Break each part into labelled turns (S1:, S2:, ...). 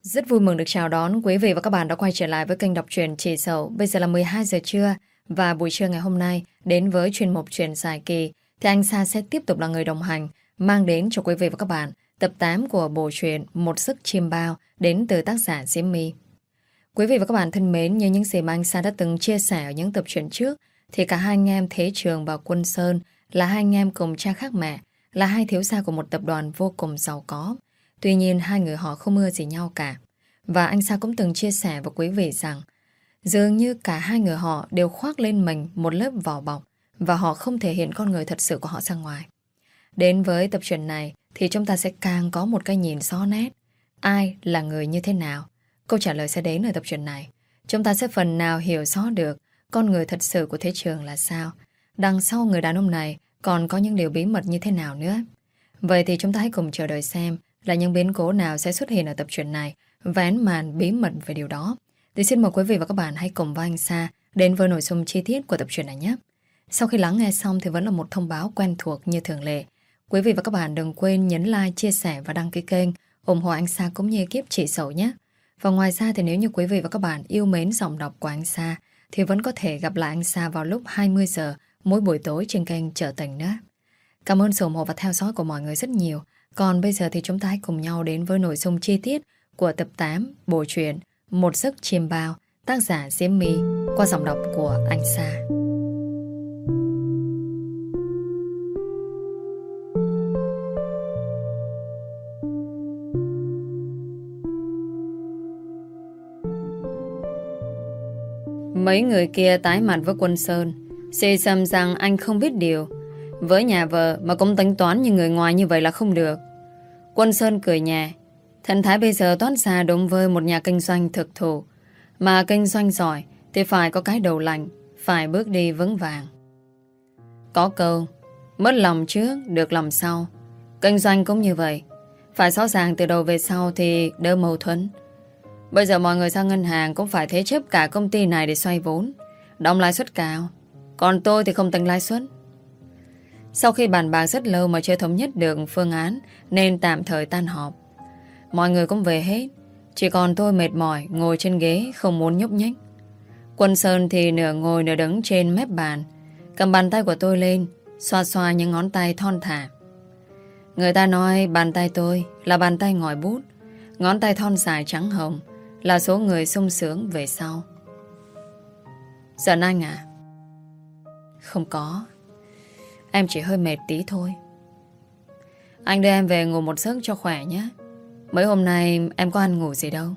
S1: Rất vui mừng được chào đón quý vị và các bạn đã quay trở lại với kênh đọc truyện Chị Sầu. Bây giờ là 12 giờ trưa và buổi trưa ngày hôm nay đến với chuyên mục truyện dài kỳ thì anh Sa sẽ tiếp tục là người đồng hành mang đến cho quý vị và các bạn tập 8 của bộ truyện Một Sức Chiêm Bao đến từ tác giả Diễm My. Quý vị và các bạn thân mến, như những gì mà anh Sa đã từng chia sẻ ở những tập truyện trước thì cả hai anh em Thế Trường và Quân Sơn là hai anh em cùng cha khác mẹ, là hai thiếu gia của một tập đoàn vô cùng giàu có. Tuy nhiên hai người họ không ưa gì nhau cả. Và anh Sa cũng từng chia sẻ với quý vị rằng dường như cả hai người họ đều khoác lên mình một lớp vỏ bọc và họ không thể hiện con người thật sự của họ ra ngoài. Đến với tập truyện này thì chúng ta sẽ càng có một cái nhìn rõ nét. Ai là người như thế nào? Câu trả lời sẽ đến ở tập truyện này. Chúng ta sẽ phần nào hiểu rõ được con người thật sự của Thế Trường là sao. Đằng sau người đàn ông này còn có những điều bí mật như thế nào nữa. Vậy thì chúng ta hãy cùng chờ đợi xem là những biến cố nào sẽ xuất hiện ở tập truyện này, vén màn bí mật về điều đó. Thì xin mời quý vị và các bạn hãy cùng với anh Sa đến với nội dung chi tiết của tập truyện này nhé. Sau khi lắng nghe xong thì vẫn là một thông báo quen thuộc như thường lệ. Quý vị và các bạn đừng quên nhấn like, chia sẻ và đăng ký kênh, ủng hộ anh Sa cũng như ekip Chị Sầu nhé. Và ngoài ra thì nếu như quý vị và các bạn yêu mến giọng đọc của anh Sa thì vẫn có thể gặp lại anh Sa vào lúc 20 giờ mỗi buổi tối trên kênh Trở Tình nữa. Cảm ơn sự ủng hộ và theo dõi của mọi người rất nhiều. Còn bây giờ thì chúng ta hãy cùng nhau đến với nội dung chi tiết của tập 8 bộ truyện Một Giấc Chiêm Bao, tác giả Diễm My, qua giọng đọc của anh Sa. Mấy người kia tái mặt với Quân Sơn, xì xầm rằng anh không biết điều. Với nhà vợ mà cũng tính toán như người ngoài như vậy là không được. Quân Sơn cười nhẹ. Thần thái bây giờ toát ra đúng với một nhà kinh doanh thực thụ. Mà kinh doanh giỏi thì phải có cái đầu lạnh, phải bước đi vững vàng. Có câu, mất lòng trước, được lòng sau. Kinh doanh cũng như vậy. Phải rõ ràng từ đầu về sau thì đỡ mâu thuẫn. Bây giờ mọi người sang ngân hàng cũng phải thế chấp cả công ty này để xoay vốn, đóng lãi suất cao. Còn tôi thì không tính lãi suất. Sau khi bàn bạc rất lâu mà chưa thống nhất được phương án nên tạm thời tan họp. Mọi người cũng về hết, chỉ còn tôi mệt mỏi ngồi trên ghế không muốn nhúc nhích. Quân Sơn thì nửa ngồi nửa đứng trên mép bàn, cầm bàn tay của tôi lên, xoa xoa những ngón tay thon thả. Người ta nói bàn tay tôi là bàn tay ngòi bút, ngón tay thon dài trắng hồng là số người sung sướng về sau. Giận anh à? Không có, em chỉ hơi mệt tí thôi. Anh đưa em về ngủ một giấc cho khỏe nhé. Mấy hôm nay em có ăn ngủ gì đâu.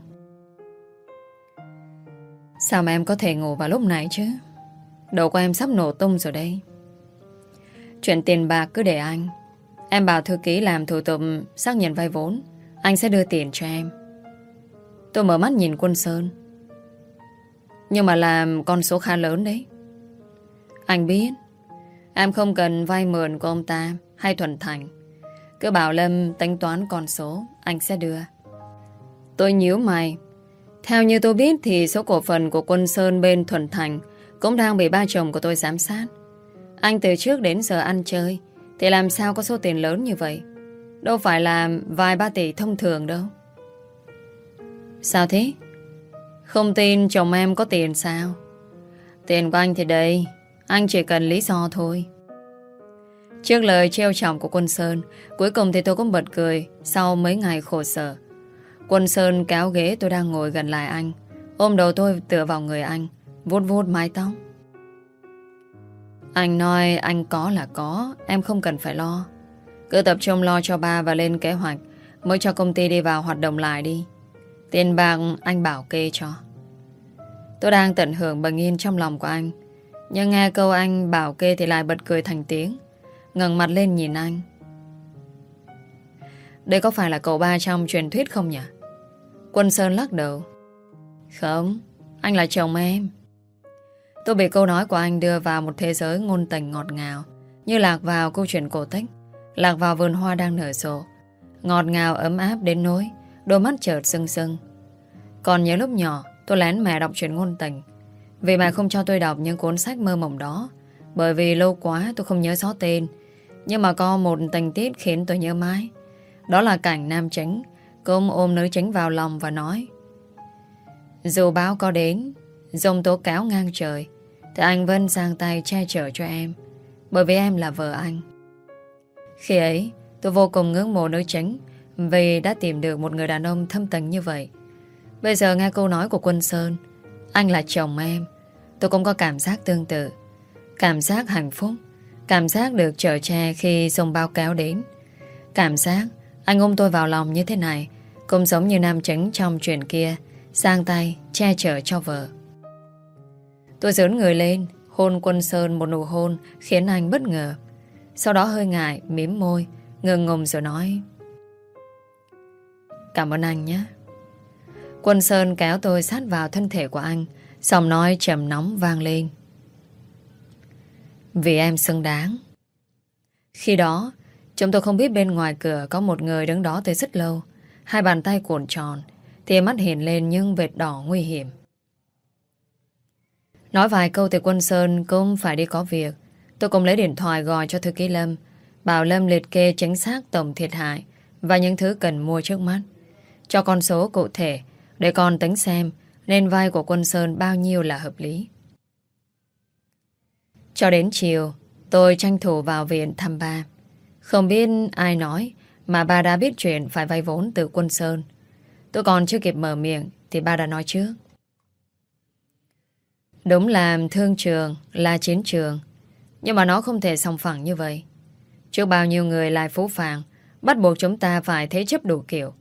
S1: Sao mà em có thể ngủ vào lúc này chứ? Đầu của em sắp nổ tung rồi đây. Chuyện tiền bạc cứ để anh. Em bảo thư ký làm thủ tục xác nhận vay vốn, anh sẽ đưa tiền cho em. Tôi mở mắt nhìn Quân Sơn. Nhưng mà làm con số khá lớn đấy. Anh biết em không cần vay mượn của ông ta hay Thuần Thành. Cứ bảo Lâm tính toán con số, anh sẽ đưa. Tôi nhíu mày. Theo như tôi biết thì số cổ phần của Quân Sơn bên Thuần Thành cũng đang bị ba chồng của tôi giám sát. Anh từ trước đến giờ ăn chơi thì làm sao có số tiền lớn như vậy. Đâu phải là vài ba tỷ thông thường đâu. Sao thế? Không tin chồng em có tiền sao? Tiền của anh thì đây, anh chỉ cần lý do thôi. Trước lời trêu chọc của Quân Sơn, cuối cùng thì tôi cũng bật cười sau mấy ngày khổ sở. Quân Sơn kéo ghế tôi đang ngồi gần lại anh, ôm đầu tôi tựa vào người anh, vuốt vuốt mái tóc. Anh nói anh có là có, em không cần phải lo. Cứ tập trung lo cho ba và lên kế hoạch mới cho công ty đi vào hoạt động lại đi. Tiền bạc anh bảo kê cho. Tôi đang tận hưởng bình yên trong lòng của anh, nhưng nghe câu anh bảo kê thì lại bật cười thành tiếng, ngẩng mặt lên nhìn anh. Đây có phải là cậu ba trong truyền thuyết không nhỉ? Quân Sơn lắc đầu. Không, anh là chồng em. Tôi bị câu nói của anh đưa vào một thế giới ngôn tình ngọt ngào, như lạc vào câu chuyện cổ tích, lạc vào vườn hoa đang nở rộ. Ngọt ngào ấm áp đến nỗi đôi mắt chợt sưng sưng. Còn nhớ lúc nhỏ tôi lén mẹ đọc truyện ngôn tình, vì mẹ không cho tôi đọc những cuốn sách mơ mộng đó, bởi vì lâu quá tôi không nhớ rõ tên. Nhưng mà có một tình tiết khiến tôi nhớ mãi. Đó là cảnh nam chính Cũng ôm nữ chính vào lòng và nói: dù báo có đến, dùng tố cáo ngang trời, thì anh vẫn giang tay che chở cho em, bởi vì em là vợ anh. Khi ấy, tôi vô cùng ngưỡng mộ nữ chính vì đã tìm được một người đàn ông thâm tình như vậy. Bây giờ nghe câu nói của Quân Sơn, anh là chồng em, tôi cũng có cảm giác tương tự. Cảm giác hạnh phúc, cảm giác được chở che khi dòng báo cáo đến. Cảm giác anh ôm tôi vào lòng như thế này cũng giống như nam chính trong chuyện kia, giang tay che chở cho vợ. Tôi giỡn người lên, hôn Quân Sơn một nụ hôn khiến anh bất ngờ. Sau đó hơi ngại, mím môi, ngượng ngùng rồi nói: cảm ơn anh nhé. Quân Sơn kéo tôi sát vào thân thể của anh, giọng nói trầm nóng vang lên: vì em xứng đáng. Khi đó, chúng tôi không biết bên ngoài cửa có một người đứng đó tới rất lâu. Hai bàn tay cuộn tròn, tia mắt hiện lên những vệt đỏ nguy hiểm. Nói vài câu thì Quân Sơn cũng phải đi có việc. Tôi cũng lấy điện thoại gọi cho thư ký Lâm, bảo Lâm liệt kê chính xác tổng thiệt hại và những thứ cần mua trước mắt, cho con số cụ thể để con tính xem nên vay của Quân Sơn bao nhiêu là hợp lý. Cho đến chiều, tôi tranh thủ vào viện thăm ba. Không biết ai nói mà ba đã biết chuyện phải vay vốn từ Quân Sơn. Tôi còn chưa kịp mở miệng thì ba đã nói trước: đúng là thương trường là chiến trường, nhưng mà nó không thể sòng phẳng như vậy. Trước bao nhiêu người lại phũ phàng, bắt buộc chúng ta phải thế chấp đủ kiểu.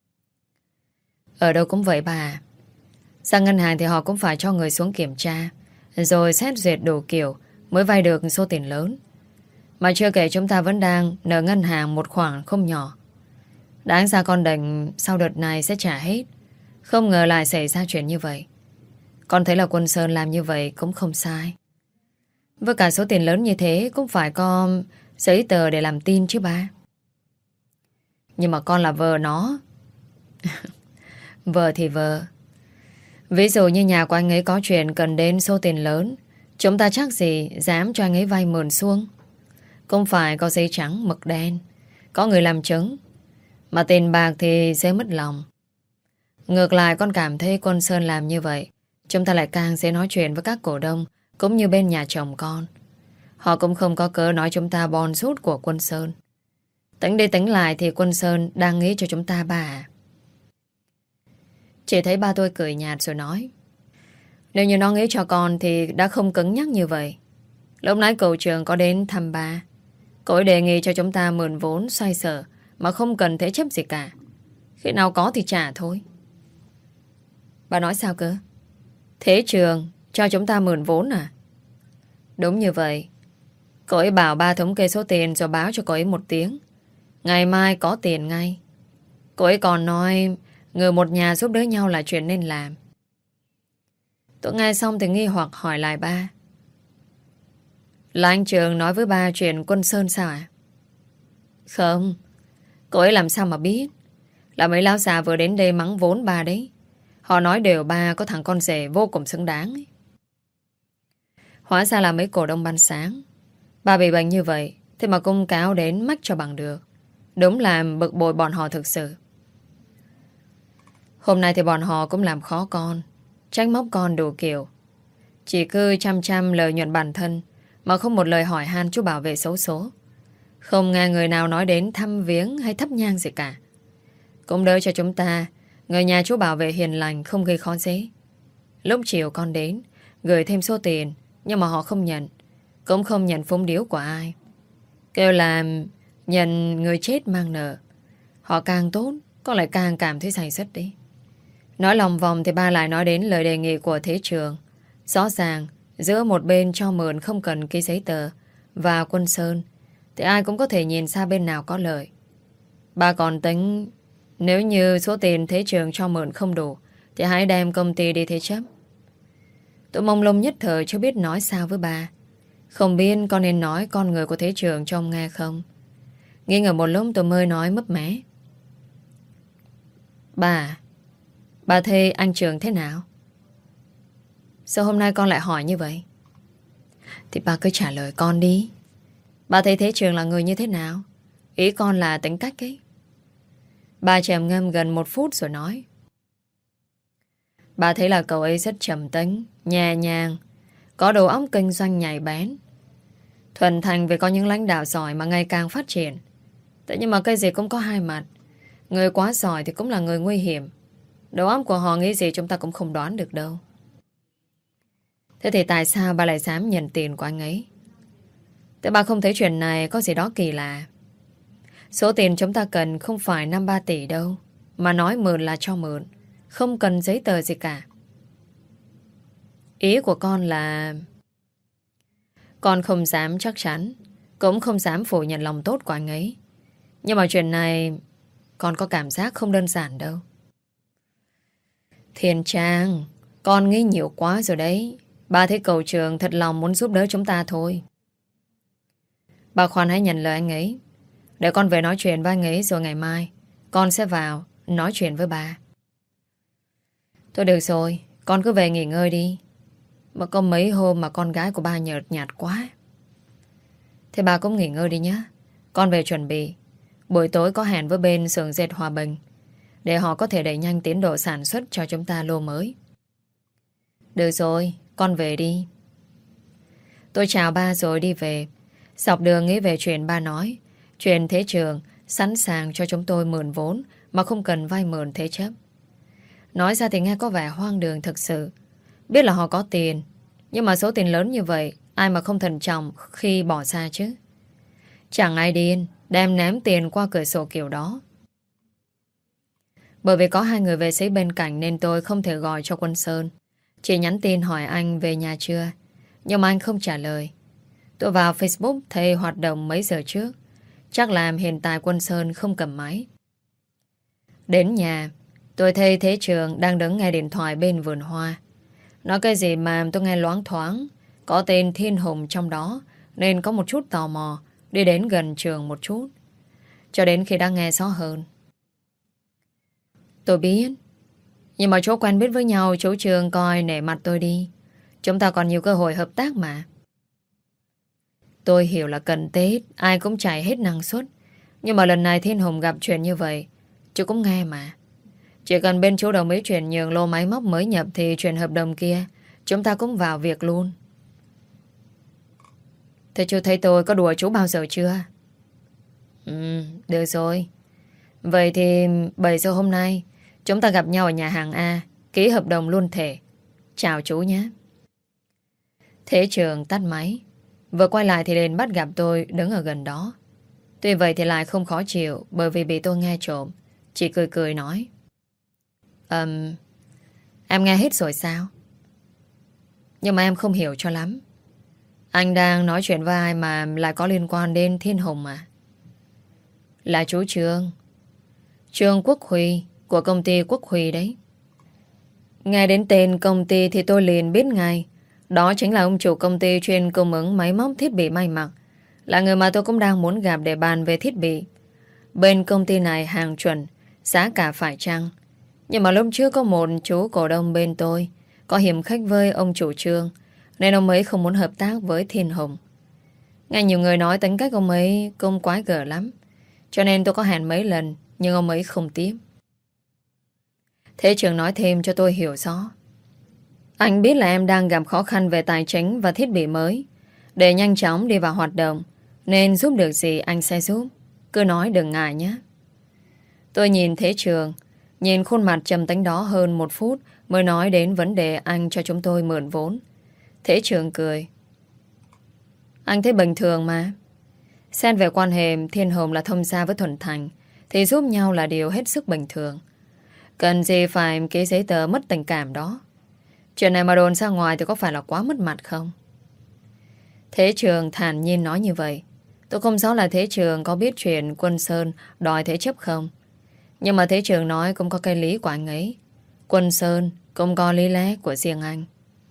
S1: Ở đâu cũng vậy bà. Sang ngân hàng thì họ cũng phải cho người xuống kiểm tra, rồi xét duyệt đủ kiểu mới vay được số tiền lớn. Mà chưa kể chúng ta vẫn đang nợ ngân hàng một khoản không nhỏ. Đáng ra con định sau đợt này sẽ trả hết. Không ngờ lại xảy ra chuyện như vậy. Con thấy là Quân Sơn làm như vậy cũng không sai. Với cả số tiền lớn như thế cũng phải có giấy tờ để làm tin chứ ba. Nhưng mà con là vợ nó. Vợ thì vợ. Ví dụ như nhà của anh ấy có chuyện cần đến số tiền lớn, chúng ta chắc gì dám cho anh ấy vay mượn xuông. Cũng phải có giấy trắng mực đen, có người làm chứng. Mà tiền bạc thì dễ mất lòng. Ngược lại con cảm thấy Quân Sơn làm như vậy, chúng ta lại càng dễ nói chuyện với các cổ đông, cũng như bên nhà chồng con. Họ cũng không có cớ nói chúng ta bòn rút của Quân Sơn. Tính đi tính lại thì Quân Sơn đang nghĩ cho chúng ta ba à. Chỉ thấy ba tôi cười nhạt rồi nói: nếu như nó nghĩ cho con thì đã không cứng nhắc như vậy. Lúc nãy cậu trường có đến thăm ba. Cậu ấy đề nghị cho chúng ta mượn vốn xoay sở mà không cần thế chấp gì cả. Khi nào có thì trả thôi. Bà nói sao cơ? Thế trường cho chúng ta mượn vốn à? Đúng như vậy. Cậu ấy bảo ba thống kê số tiền rồi báo cho cậu ấy một tiếng. Ngày mai có tiền ngay. Cậu ấy còn nói người một nhà giúp đỡ nhau là chuyện nên làm. Tôi nghe xong thì nghi hoặc hỏi lại ba: là anh Trường nói với ba chuyện Quân Sơn sao ạ? Không. Cậu ấy làm sao mà biết? Là mấy lão già vừa đến đây mắng vốn ba đấy. Họ nói đều ba có thằng con rể vô cùng xứng đáng ấy. Hóa ra là mấy cổ đông ban sáng. Ba bị bệnh như vậy, thế mà công cáo đến mách cho bằng được. Đúng là bực bội bọn họ thực sự. Hôm nay thì bọn họ cũng làm khó con, trách móc con đủ kiểu. Chỉ cứ chăm lợi nhuận bản thân, mà không một lời hỏi han chú bảo vệ xấu số. Không nghe người nào nói đến thăm viếng hay thắp nhang gì cả. Cũng đỡ cho chúng ta, người nhà chú bảo vệ hiền lành, không gây khó dễ. Lúc chiều con đến, gửi thêm số tiền, nhưng mà họ không nhận. Cũng không nhận phúng điếu của ai. Kêu là nhận người chết mang nợ. Họ càng tốt, con lại càng cảm thấy say sứt đi. Nói lòng vòng thì ba lại nói đến lời đề nghị của Thế Trường. Rõ ràng, giữa một bên cho mượn không cần ký giấy tờ và Quân Sơn, thì ai cũng có thể nhìn ra bên nào có lợi. Ba còn tính nếu như số tiền Thế Trường cho mượn không đủ thì hãy đem công ty đi thế chấp. Tôi mông lung nhất thời chưa biết nói sao với ba. Không biết con nên nói con người của Thế Trường cho ông nghe không. Nghi ngờ một lúc tôi mới nói mấp mé: Bà thấy anh Trường thế nào? Sao hôm nay con lại hỏi như vậy? Thì bà cứ trả lời con đi. Bà thấy Thế Trường là người như thế nào? Ý con là tính cách ấy. Bà trầm ngâm gần 1 phút rồi nói. Bà thấy là cậu ấy rất trầm tính, nhẹ nhàng, có đầu óc kinh doanh nhạy bén. Thuần thành vì có những lãnh đạo giỏi mà ngày càng phát triển. Thế nhưng mà cái gì cũng có hai mặt. Người quá giỏi thì cũng là người nguy hiểm. Đầu óc của họ nghĩ gì chúng ta cũng không đoán được đâu. Thế thì tại sao bà lại dám nhận tiền của anh ấy? Thế bà không thấy chuyện này có gì đó kỳ lạ. Số tiền chúng ta cần không phải 5-3 tỷ đâu. Mà nói mượn là cho mượn. Không cần giấy tờ gì cả. Ý của con là... Con không dám chắc chắn, cũng không dám phủ nhận lòng tốt của anh ấy. Nhưng mà chuyện này con có cảm giác không đơn giản đâu. Thiên Trang, con nghĩ nhiều quá rồi đấy. Bà thấy cậu trường thật lòng muốn giúp đỡ chúng ta thôi. Bà khoan hãy nhận lời anh ấy. Để con về nói chuyện với anh ấy rồi ngày mai con sẽ vào nói chuyện với bà. Thôi được rồi, con cứ về nghỉ ngơi đi. Mà có mấy hôm mà con gái của ba nhợt nhạt quá. Thế bà cũng nghỉ ngơi đi nhé. Con về chuẩn bị. Buổi tối có hẹn với bên xưởng dệt Hòa Bình để họ có thể đẩy nhanh tiến độ sản xuất cho chúng ta lô mới. Được rồi, con về đi. Tôi chào ba rồi đi về. Dọc đường nghĩ về chuyện ba nói. Chuyện thế trường sẵn sàng cho chúng tôi mượn vốn mà không cần vay mượn thế chấp. Nói ra thì nghe có vẻ hoang đường thực sự. Biết là họ có tiền, nhưng mà số tiền lớn như vậy ai mà không thận trọng khi bỏ ra chứ. Chẳng ai điên đem ném tiền qua cửa sổ kiểu đó. Bởi vì có hai người vệ sĩ bên cạnh nên tôi không thể gọi cho Quân Sơn. Chỉ nhắn tin hỏi anh về nhà chưa, nhưng mà anh không trả lời. Tôi vào Facebook thấy hoạt động mấy giờ trước. Chắc là hiện tại Quân Sơn không cầm máy. Đến nhà, tôi thấy Thế Trường đang đứng nghe điện thoại bên vườn hoa. Nói cái gì mà tôi nghe loáng thoáng. Có tên Thiên Hùng trong đó, nên có một chút tò mò đi đến gần Trường một chút. Cho đến khi đã nghe rõ hơn. Tôi biết, nhưng mà chú quen biết với nhau, chú Trường coi nể mặt tôi đi. Chúng ta còn nhiều cơ hội hợp tác mà. Tôi hiểu là cần Tết ai cũng chạy hết năng suất. Nhưng mà lần này Thiên Hùng gặp chuyện như vậy, chú cũng nghe mà. Chỉ cần bên chú đồng ý chuyển nhượng lô máy móc mới nhập thì chuyển hợp đồng kia chúng ta cũng vào việc luôn. Thế chú thấy tôi có đùa chú bao giờ chưa? Được rồi. Vậy thì 7 giờ hôm nay chúng ta gặp nhau ở nhà hàng A, ký hợp đồng luôn thể. Chào chú nhé. Thế Trường tắt máy. Vừa quay lại thì liền bắt gặp tôi đứng ở gần đó. Tuy vậy thì lại không khó chịu bởi vì bị tôi nghe trộm. Chỉ cười cười nói. Em nghe hết rồi sao? Nhưng mà em không hiểu cho lắm. Anh đang nói chuyện với ai mà lại có liên quan đến Thiên Hùng à? Là chú Trương. Trương Quốc Huy của công ty Quốc Huy đấy. Nghe đến tên công ty thì tôi liền biết ngay. Đó chính là ông chủ công ty chuyên cung ứng máy móc thiết bị may mặc. Là người mà tôi cũng đang muốn gặp để bàn về thiết bị. Bên công ty này hàng chuẩn, giá cả phải chăng. Nhưng mà lúc trước có một chú cổ đông bên tôi có hiểm khách với ông chủ Trương, nên ông ấy không muốn hợp tác với Thiên Hùng. Nghe nhiều người nói tính cách ông ấy cũng quái gở lắm. Cho nên tôi có hẹn mấy lần, nhưng ông ấy không tiếp. Thế Trường nói thêm cho tôi hiểu rõ. Anh biết là em đang gặp khó khăn về tài chính và thiết bị mới. Để nhanh chóng đi vào hoạt động, nên giúp được gì anh sẽ giúp. Cứ nói đừng ngại nhé. Tôi nhìn Thế Trường, nhìn khuôn mặt trầm tính đó hơn 1 phút mới nói đến vấn đề anh cho chúng tôi mượn vốn. Thế Trường cười. Anh thấy bình thường mà. Xét về quan hệ Thiên Hùng là thông gia với Thuần Thành thì giúp nhau là điều hết sức bình thường. Cần gì phải ký giấy tờ mất tình cảm đó. Chuyện này mà đồn ra ngoài thì có phải là quá mất mặt không? Thế Trường thản nhiên nói như vậy. Tôi không rõ là Thế Trường có biết chuyện Quân Sơn đòi thế chấp không. Nhưng mà Thế Trường nói cũng có cái lý của anh ấy. Quân Sơn cũng có lý lẽ của riêng anh.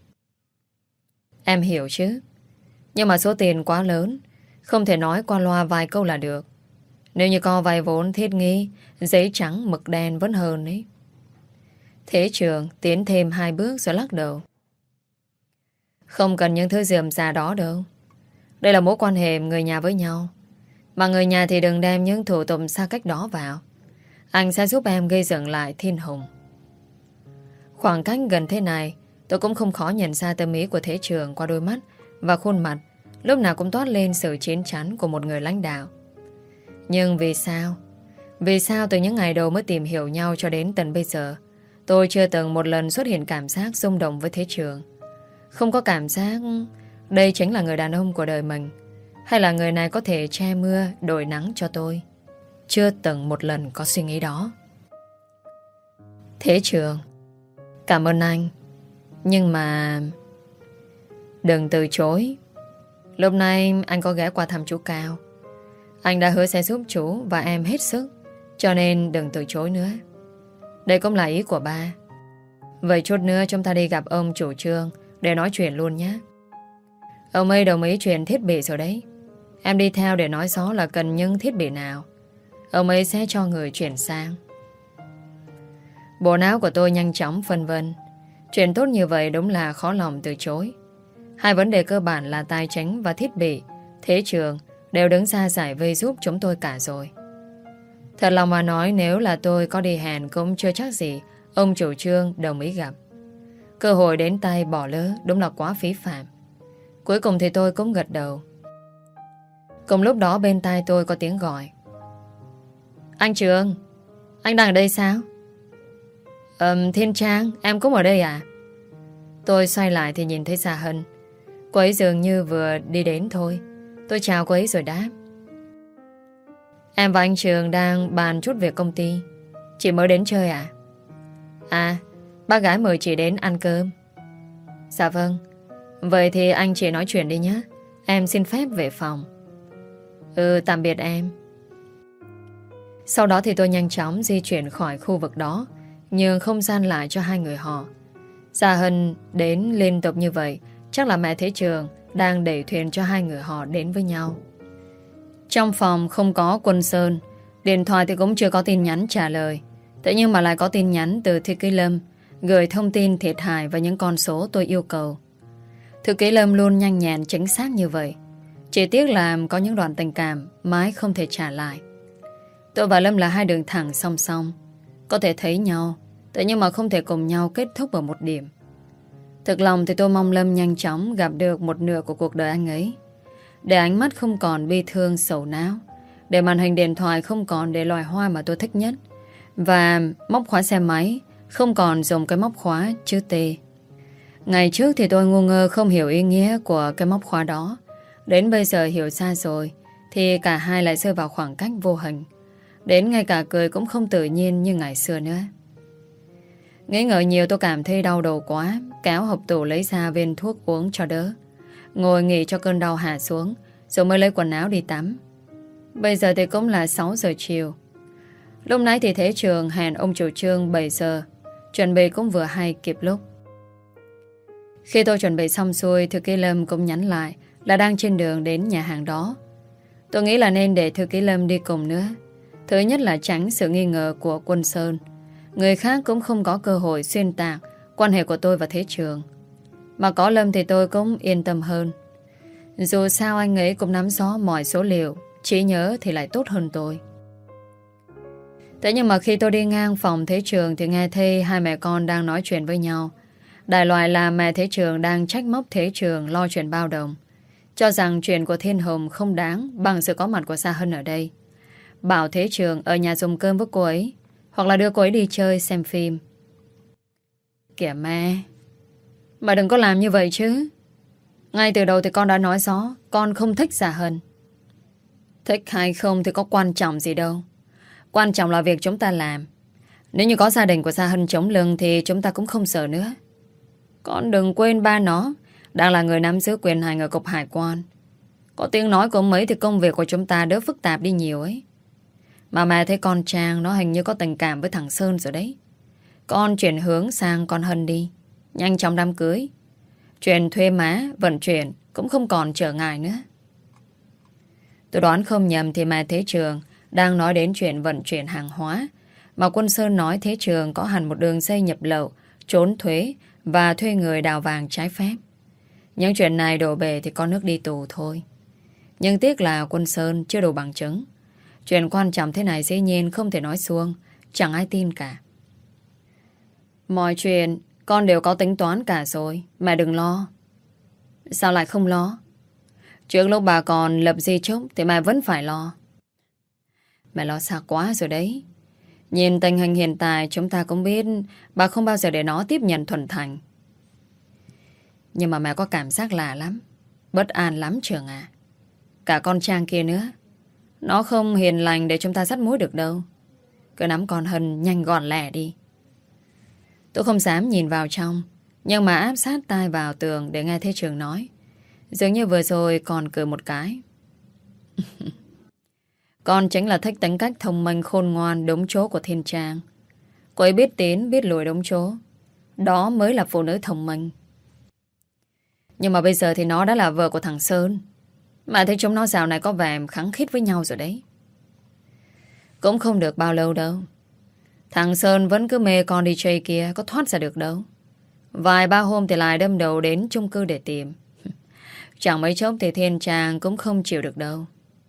S1: Em hiểu chứ. Nhưng mà số tiền quá lớn, không thể nói qua loa vài câu là được. Nếu như có vay vốn thiết nghi, giấy trắng mực đen vẫn hơn ấy. Thế Trường tiến thêm 2 bước rồi lắc đầu. Không cần những thứ rườm rà đó đâu. Đây là mối quan hệ người nhà với nhau. Mà người nhà thì đừng đem những thủ tục xa cách đó vào. Anh sẽ giúp em gây dựng lại Thiên Hùng. Khoảng cách gần thế này, tôi cũng không khó nhận ra tâm ý của Thế Trường qua đôi mắt và khuôn mặt lúc nào cũng toát lên sự chín chắn của một người lãnh đạo. Nhưng vì sao? Vì sao từ những ngày đầu mới tìm hiểu nhau cho đến tận bây giờ, tôi chưa từng một lần xuất hiện cảm giác rung động với Thế Trường? Không có cảm giác đây chính là người đàn ông của đời mình, hay là người này có thể che mưa đổi nắng cho tôi? Chưa từng một lần có suy nghĩ đó. Thế Trường, cảm ơn anh, nhưng mà đừng từ chối. Lúc nay anh có ghé qua thăm chú Cao. Anh đã hứa sẽ giúp chú và em hết sức, cho nên đừng từ chối nữa. Đây cũng là ý của ba. Vậy chút nữa chúng ta đi gặp ông chủ Trương để nói chuyện luôn nhé. Ông ấy đồng ý chuyển thiết bị rồi đấy. Em đi theo để nói rõ là cần những thiết bị nào. Ông ấy sẽ cho người chuyển sang. Bộ não của tôi nhanh chóng phân vân. Chuyện tốt như vậy đúng là khó lòng từ chối. Hai vấn đề cơ bản là tài chính và thiết bị, Thế Trường đều đứng ra giải vây giúp chúng tôi cả rồi. Thật lòng mà nói, nếu là tôi có đi hẹn cũng chưa chắc gì ông chủ Trương đồng ý gặp. Cơ hội đến tay bỏ lỡ đúng là quá phí phạm. Cuối cùng thì tôi cũng gật đầu. Cùng lúc đó bên tai tôi có tiếng gọi. Anh Trường, anh đang ở đây sao? Thiên Trang, em cũng ở đây à? Tôi xoay lại thì nhìn thấy Sa Hân. Cô ấy dường như vừa đi đến thôi. Tôi chào cô ấy rồi đáp. Em và anh Trường đang bàn chút việc công ty. Chị mới đến chơi à? À, bác gái mời chị đến ăn cơm. Dạ vâng. Vậy thì anh chị nói chuyện đi nhé. Em xin phép về phòng. Tạm biệt em. Sau đó thì tôi nhanh chóng di chuyển khỏi khu vực đó, nhường không gian lại cho hai người họ. Sa Hân đến liên tục như vậy, chắc là mẹ Thế Trường đang đẩy thuyền cho hai người họ đến với nhau. Trong phòng không có Quân Sơn, điện thoại thì cũng chưa có tin nhắn trả lời. Thế nhưng mà lại có tin nhắn từ Thư ký Lâm, gửi thông tin thiệt hại và những con số tôi yêu cầu. Thư ký Lâm luôn nhanh nhẹn chính xác như vậy. Chỉ tiếc là có những đoạn tình cảm mãi không thể trả lại. Tôi và Lâm là hai đường thẳng song song, có thể thấy nhau, thế nhưng mà không thể cùng nhau kết thúc ở một điểm. Thực lòng thì tôi mong Lâm nhanh chóng gặp được một nửa của cuộc đời anh ấy, để ánh mắt không còn bi thương sầu não, để màn hình điện thoại không còn để loài hoa mà tôi thích nhất, và móc khóa xe máy không còn dùng cái móc khóa chữ T. Ngày trước thì tôi ngu ngơ không hiểu ý nghĩa của cái móc khóa đó. Đến bây giờ hiểu ra rồi thì cả hai lại rơi vào khoảng cách vô hình. Đến ngay cả cười cũng không tự nhiên như ngày xưa nữa. Nghĩ ngợi nhiều tôi cảm thấy đau đầu quá, kéo hộp tủ lấy ra viên thuốc uống cho đỡ. Ngồi nghỉ cho cơn đau hạ xuống, rồi mới lấy quần áo đi tắm. Bây giờ thì cũng là 6 giờ chiều. Lúc nãy thì Thế Trường hẹn ông chủ Trương 7 giờ. Chuẩn bị cũng vừa hay kịp lúc. Khi tôi chuẩn bị xong xuôi, Thư ký Lâm cũng nhắn lại là đang trên đường đến nhà hàng đó. Tôi nghĩ là nên để Thư ký Lâm đi cùng nữa. Thứ nhất là tránh sự nghi ngờ của Quân Sơn. Người khác cũng không có cơ hội xuyên tạc quan hệ của tôi và Thế Trường. Mà có Lâm thì tôi cũng yên tâm hơn. Dù sao anh ấy cũng nắm rõ mọi số liệu, trí nhớ thì lại tốt hơn tôi. Thế nhưng mà khi tôi đi ngang phòng Thế Trường thì nghe thấy hai mẹ con đang nói chuyện với nhau. Đại loại là mẹ Thế Trường đang trách móc Thế Trường lo chuyện bao đồng, cho rằng chuyện của Thiên Hùng không đáng bằng sự có mặt của Sa Hân ở đây. Bảo Thế Trường ở nhà dùng cơm với cô ấy, hoặc là đưa cô ấy đi chơi xem phim. Kìa mẹ, bà đừng có làm như vậy chứ. Ngay từ đầu thì con đã nói rõ con không thích Sa Hân. Thích hay không thì có quan trọng gì đâu. Quan trọng là việc chúng ta làm. Nếu như có gia đình của Sa Hân chống lưng thì chúng ta cũng không sợ nữa. Con đừng quên ba nó đang là người nắm giữ quyền hành ở cục hải quan. Có tiếng nói của ông ấy thì công việc của chúng ta đỡ phức tạp đi nhiều ấy. Mà mẹ thấy con Trang nó hình như có tình cảm với thằng Sơn rồi đấy. Con chuyển hướng sang con Hân đi, nhanh chóng đám cưới. Chuyện thuê má, vận chuyển cũng không còn trở ngại nữa. Tôi đoán không nhầm thì mẹ Thế Trường đang nói đến chuyện vận chuyển hàng hóa. Mà Quân Sơn nói Thế Trường có hẳn một đường dây nhập lậu, trốn thuế và thuê người đào vàng trái phép. Những chuyện này đổ bể thì có nước đi tù thôi. Nhưng tiếc là Quân Sơn chưa đủ bằng chứng. Chuyện quan trọng thế này dĩ nhiên không thể nói suông, Chẳng ai tin cả. Mọi chuyện con đều có tính toán cả rồi. Mẹ đừng lo. Sao lại không lo? Trước lúc bà còn lập di chúc thì mẹ vẫn phải lo. Mẹ lo xa quá rồi đấy. Nhìn tình hình hiện tại chúng ta cũng biết bà không bao giờ để nó tiếp nhận thuần thành. Nhưng mà mẹ có cảm giác lạ lắm. Bất an lắm Trường à. Cả con Trang kia nữa. Nó không hiền lành để chúng ta dắt mối được đâu. Cứ nắm con Hân nhanh gọn lẹ đi. Tôi không dám nhìn vào trong, nhưng mà áp sát tai vào tường để nghe thấy Trường nói. Dường như vừa rồi còn cười một cái. Con chính là thích tính cách thông minh khôn ngoan đúng chỗ của Thiên Trang. Cô ấy biết tiến, biết lùi đúng chỗ. Đó mới là phụ nữ thông minh. Nhưng mà bây giờ thì nó đã là vợ của thằng Sơn. Mà thấy chúng nó dạo này có vẻ khăng khít với nhau rồi đấy. Cũng không được bao lâu đâu. Thằng Sơn vẫn cứ mê con DJ kia, có thoát ra được đâu. Vài ba hôm thì lại đâm đầu đến chung cư để tìm. Chẳng mấy chốc thì Thiên Trang cũng không chịu được đâu.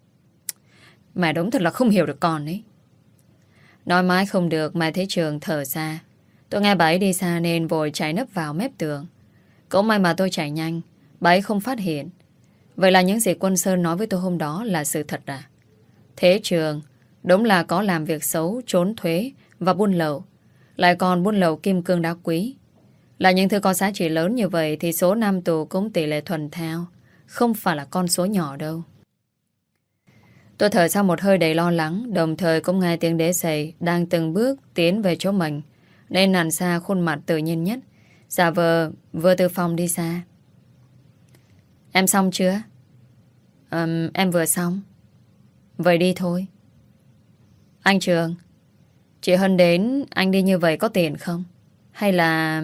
S1: Mẹ đúng thật là không hiểu được con ấy. Nói mãi không được, mẹ thấy Trường thở ra. Tôi nghe bà ấy đi xa nên vội chạy nấp vào mép tường. Cũng may mà tôi chạy nhanh, bà ấy không phát hiện. Vậy là những gì Quân Sơn nói với tôi hôm đó là sự thật à? Thế Trường đúng là có làm việc xấu, trốn thuế và buôn lậu. Lại còn buôn lậu kim cương đá quý. Là những thứ có giá trị lớn như vậy thì số năm tù cũng tỷ lệ thuần theo. Không phải là con số nhỏ đâu. Tôi thở ra một hơi đầy lo lắng, đồng thời cũng nghe tiếng đế giày đang từng bước tiến về chỗ mình, nên nặn ra khuôn mặt tự nhiên nhất, giả vờ vừa từ phòng đi xa. Em xong chưa? Em vừa xong. Vậy đi thôi. Anh Trường, chị Hân đến anh đi như vậy có tiền không? Hay là...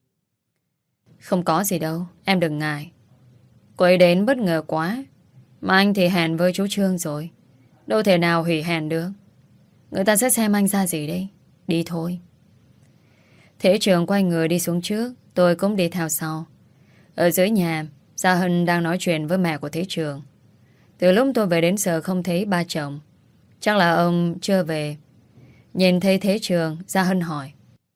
S1: Không có gì đâu, em đừng ngại. Cô ấy đến bất ngờ quá. Mà anh thì hẹn với chú Trương rồi. Đâu thể nào hủy hẹn được. Người ta sẽ xem anh ra gì đây. Đi thôi. Thế Trường quay người đi xuống trước, tôi cũng đi theo sau. Ở dưới nhà, Gia Hân đang nói chuyện với mẹ của Thế Trường. Từ lúc tôi về đến giờ không thấy ba chồng. Chắc là ông chưa về. Nhìn thấy Thế Trường, Gia Hân hỏi.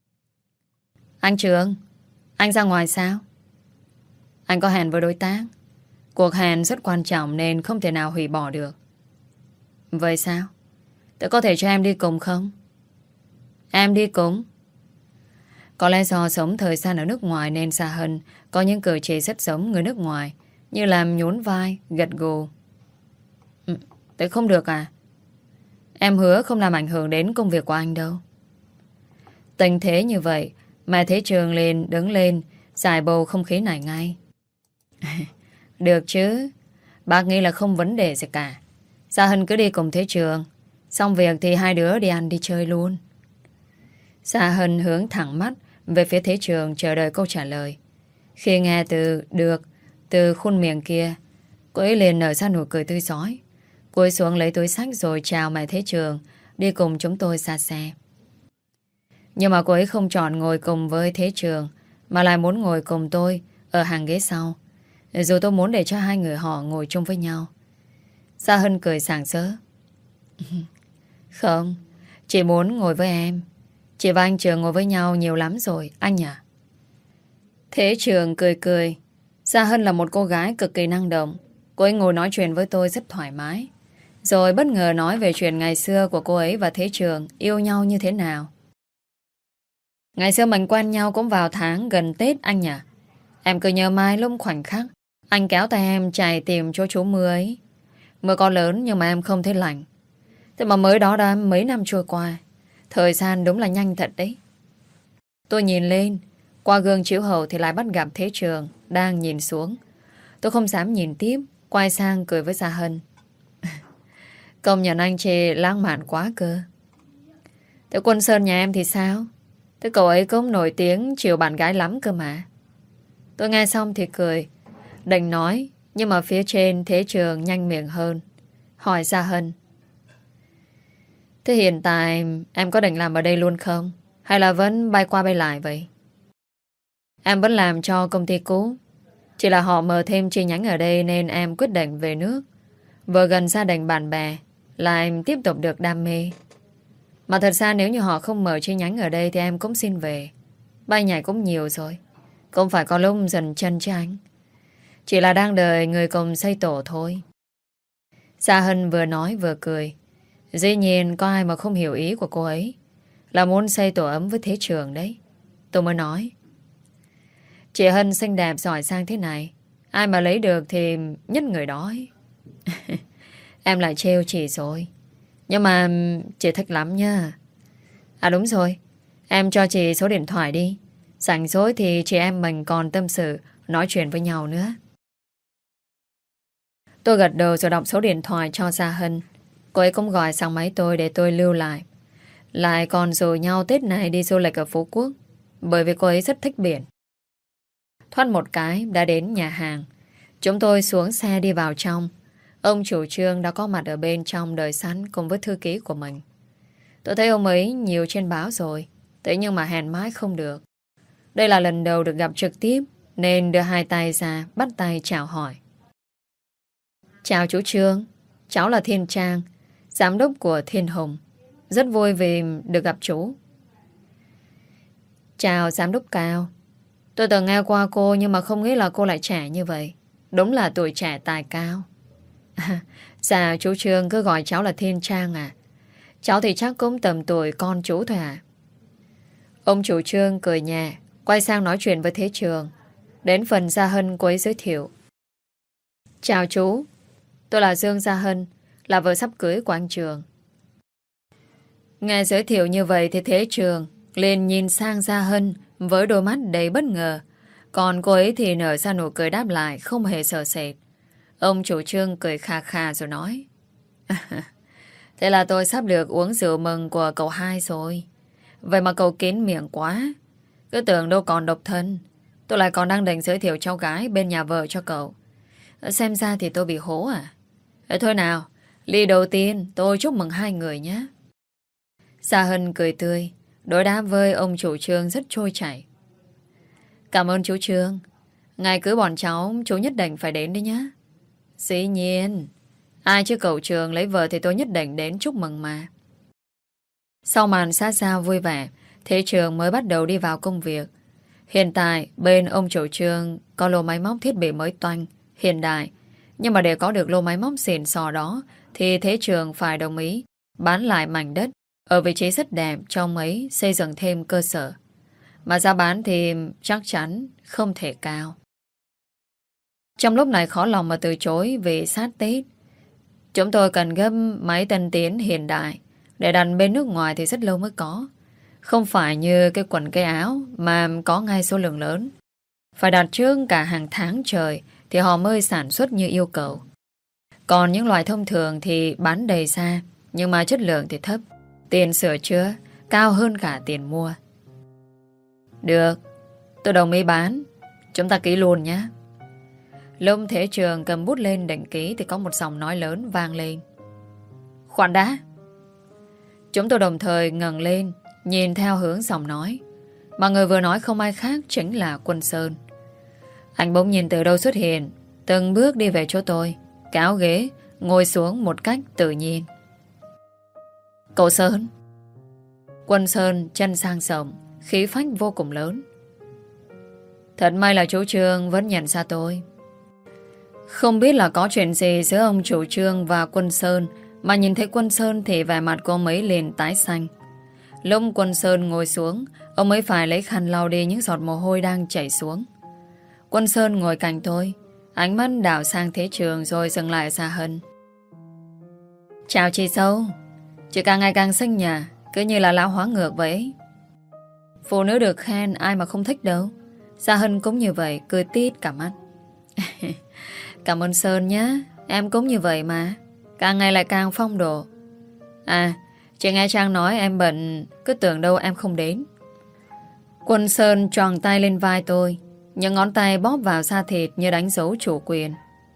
S1: Anh Trường, anh ra ngoài sao? Anh có hẹn với đối tác. Cuộc hẹn rất quan trọng nên không thể nào hủy bỏ được. Vậy sao? Tôi có thể cho em đi cùng không? Em đi cùng? Có lẽ do sống thời gian ở nước ngoài nên Gia Hân có những cử chỉ rất giống người nước ngoài, như làm nhún vai, gật gù. Tôi không được à? Em hứa không làm ảnh hưởng đến công việc của anh đâu. Tình thế như vậy mà Thế Trường liền đứng lên giải bầu không khí này ngay. Được chứ. Bác nghĩ là không vấn đề gì cả. Gia Hân cứ đi cùng Thế Trường. Xong việc thì hai đứa đi ăn đi chơi luôn. Gia Hân hướng thẳng mắt về phía Thế Trường chờ đợi câu trả lời. Khi nghe từ được từ khuôn miệng kia, cô ấy liền nở ra nụ cười tươi rói. Cô ấy xuống lấy túi xách rồi chào mẹ Thế Trường, đi cùng chúng tôi ra xe. Nhưng mà cô ấy không chọn ngồi cùng với Thế Trường, mà lại muốn ngồi cùng tôi ở hàng ghế sau. Dù tôi muốn để cho hai người họ ngồi chung với nhau. Gia Hân cười sảng sỡ. Không, chị muốn ngồi với em. Chị và anh Trường ngồi với nhau nhiều lắm rồi, anh à? Thế Trường cười cười. Gia Hân là một cô gái cực kỳ năng động. Cô ấy ngồi nói chuyện với tôi rất thoải mái. Rồi bất ngờ nói về chuyện ngày xưa của cô ấy và Thế Trường yêu nhau như thế nào. Ngày xưa mình quen nhau cũng vào tháng gần Tết anh nhỉ? Em cứ nhớ mãi lúc khoảnh khắc anh kéo tay em chạy tìm chỗ chú Mưa ấy. Mưa có lớn nhưng mà em không thấy lạnh. Thế mà mới đó đã mấy năm trôi qua. Thời gian đúng là nhanh thật đấy. Tôi nhìn lên, qua gương chiếu hậu thì lại bắt gặp Thế Trường đang nhìn xuống. Tôi không dám nhìn tiếp, quay sang cười với Gia Hân. Công nhận anh chê lãng mạn quá cơ. Thế Quân Sơn nhà em thì sao? Thế cậu ấy cũng nổi tiếng chiều bạn gái lắm cơ mà. Tôi nghe xong thì cười, định nói, nhưng mà phía trên Thế Trường nhanh miệng hơn, hỏi Gia Hân. Thế hiện tại em có định làm ở đây luôn không? Hay là vẫn bay qua bay lại vậy? Em vẫn làm cho công ty cũ. Chỉ là họ mở thêm chi nhánh ở đây nên em quyết định về nước. Vừa gần gia đình bạn bè là em tiếp tục được đam mê. Mà thật ra nếu như họ không mở chi nhánh ở đây thì em cũng xin về. Bay nhảy cũng nhiều rồi. Không phải có lúc dần chân chứ anh. Chỉ là đang đợi người cùng xây tổ thôi. Sa Hân vừa nói vừa cười. Dĩ nhiên có ai mà không hiểu ý của cô ấy. Là muốn xây tổ ấm với Thế Trường đấy. Tôi mới nói. Chị Hân xinh đẹp giỏi sang thế này, ai mà lấy được thì nhất người đó ấy. Em lại trêu chị rồi. Nhưng mà chị thích lắm nha. À đúng rồi, em cho chị số điện thoại đi. Rảnh rỗi thì chị em mình còn tâm sự, nói chuyện với nhau nữa. Tôi gật đầu rồi đọc số điện thoại cho Sa Hân. Cô ấy cũng gọi sang máy tôi để tôi lưu lại. Lại còn rủ nhau Tết này đi du lịch ở Phú Quốc, bởi vì cô ấy rất thích biển. Thoát một cái đã đến nhà hàng. Chúng tôi xuống xe đi vào trong. Ông chủ trương đã có mặt ở bên trong đợi sẵn cùng với thư ký của mình. Tôi thấy ông ấy nhiều trên báo rồi, thế nhưng mà hẹn mãi không được. Đây là lần đầu được gặp trực tiếp, nên đưa hai tay ra bắt tay chào hỏi. Chào chú Trương, cháu là Thiên Trang, giám đốc của Thiên Hùng. Rất vui vì được gặp chú. Chào giám đốc Cao. Tôi từng nghe qua cô nhưng mà không nghĩ là cô lại trẻ như vậy. Đúng là tuổi trẻ tài cao. Dạ chú Trương cứ gọi cháu là Thiên Trang à. Cháu thì chắc cũng tầm tuổi con chú thôi à. Ông chủ Trương cười nhẹ, quay sang nói chuyện với Thế Trường. Đến phần Gia Hân cô ấy giới thiệu. Chào chú, tôi là Dương Gia Hân, là vợ sắp cưới của anh Trường. Nghe giới thiệu như vậy thì Thế Trường liền nhìn sang Gia Hân với đôi mắt đầy bất ngờ. Còn cô ấy thì nở ra nụ cười đáp lại, không hề sợ sệt. Ông chủ Trương cười khà khà rồi nói. Thế là tôi sắp được uống rượu mừng của cậu hai rồi. Vậy mà cậu kín miệng quá. Cứ tưởng đâu còn độc thân. Tôi lại còn đang định giới thiệu cháu gái bên nhà vợ cho cậu. Xem ra thì tôi bị hố à. Thôi nào, ly đầu tiên tôi chúc mừng hai người nhé. Sa Hân cười tươi, đối đáp với ông chủ Trương rất trôi chảy. Cảm ơn chú Trương. Ngày cưới bọn cháu chú nhất định phải đến đấy nhé. Dĩ nhiên. Ai chứ cậu Trường lấy vợ thì tôi nhất định đến chúc mừng mà. Sau màn sát sao vui vẻ, Thế Trường mới bắt đầu đi vào công việc. Hiện tại bên ông chủ Trương có lô máy móc thiết bị mới toanh, hiện đại. Nhưng mà để có được lô máy móc xịn sò đó thì Thế Trường phải đồng ý bán lại mảnh đất ở vị trí rất đẹp cho ông ấy xây dựng thêm cơ sở. Mà giá bán thì chắc chắn không thể cao. Trong lúc này khó lòng mà từ chối vì sát Tết. Chúng tôi cần gấp máy tân tiến hiện đại. Để đặt bên nước ngoài thì rất lâu mới có. Không phải như cái quần cái áo mà có ngay số lượng lớn. Phải đặt trước cả hàng tháng trời thì họ mới sản xuất như yêu cầu. Còn những loại thông thường thì bán đầy xa, nhưng mà chất lượng thì thấp. Tiền sửa chữa cao hơn cả tiền mua. Được, tôi đồng ý bán. Chúng ta ký luôn nhé. Lúc Thế Trường cầm bút lên định ký thì có một giọng nói lớn vang lên. Khoan đã. Chúng tôi đồng thời ngẩng lên, nhìn theo hướng giọng nói. Mà người vừa nói không ai khác chính là Quân Sơn. Anh bỗng nhìn từ đâu xuất hiện, từng bước đi về chỗ tôi, kéo ghế, ngồi xuống một cách tự nhiên. Cậu Sơn. Quân Sơn chân sang sổng, khí phách vô cùng lớn. Thật may là chú Trương vẫn nhận ra tôi. Không biết là có chuyện gì giữa ông chủ Trương và Quân Sơn, mà nhìn thấy Quân Sơn thì vẻ mặt của ông ấy liền tái xanh. Lúc Quân Sơn ngồi xuống, ông ấy phải lấy khăn lau đi những giọt mồ hôi đang chảy xuống. Quân Sơn ngồi cạnh tôi, ánh mắt đảo sang Thế Trường rồi dừng lại ở Sa Hân. Chào chị Sâu. Chị càng ngày càng xinh nhỉ, cứ như là lão hóa ngược vậy. Phụ nữ được khen ai mà không thích đâu. Sa Hân cũng như vậy, cười tít cả mắt. Cảm ơn Sơn nhé. Em cũng như vậy mà. Càng ngày lại càng phong độ. À, chị nghe Trang nói em bận, cứ tưởng đâu em không đến. Quân Sơn choàng tay lên vai tôi, những ngón tay bóp vào da thịt như đánh dấu chủ quyền.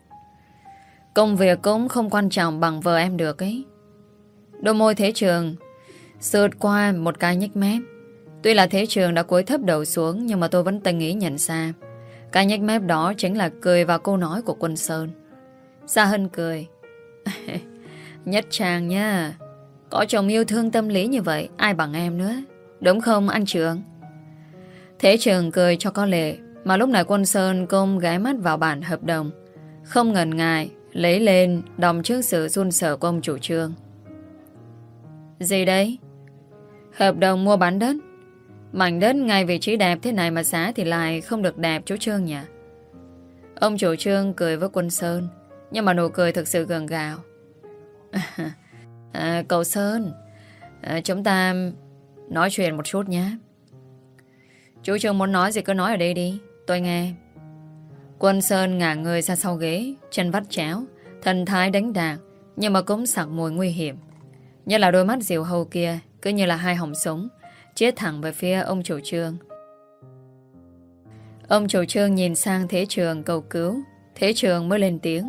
S1: Công việc cũng không quan trọng bằng vợ em được ấy. Đôi môi Thế Trường sượt qua một cái nhếch mép. Tuy là Thế Trường đã cúi thấp đầu xuống, nhưng mà tôi vẫn tình ý nhận ra cái nhếch mép đó chính là cười vào câu nói của Quân Sơn. Sa Hân cười. Nhất Trang nha. Có chồng yêu thương tâm lý như vậy, ai bằng em nữa. Đúng không anh Trường? Thế Trường cười cho có lệ. Mà lúc này Quân Sơn cũng ghé mắt vào bản hợp đồng, không ngần ngại lấy lên đọc trước sự run sợ của ông chủ Trương. Gì đấy? Hợp đồng mua bán đất. Mảnh đất ngay vị trí đẹp thế này mà giá thì lại không được đẹp chú Trương nhỉ? Ông chủ Trương cười với Quân Sơn, nhưng mà nụ cười thực sự gượng gạo. Cậu Sơn, chúng ta nói chuyện một chút nhé. Chú Trương muốn nói gì cứ nói ở đây đi, tôi nghe. Quân Sơn ngả người ra sau ghế, chân vắt chéo, thần thái đánh đạc, nhưng mà cũng sặc mùi nguy hiểm. Nhất là đôi mắt diều hâu kia, cứ như là hai họng súng, chiết thẳng về phía ông chủ Trương. Ông chủ Trương nhìn sang Thế Trường cầu cứu. Thế Trường mới lên tiếng.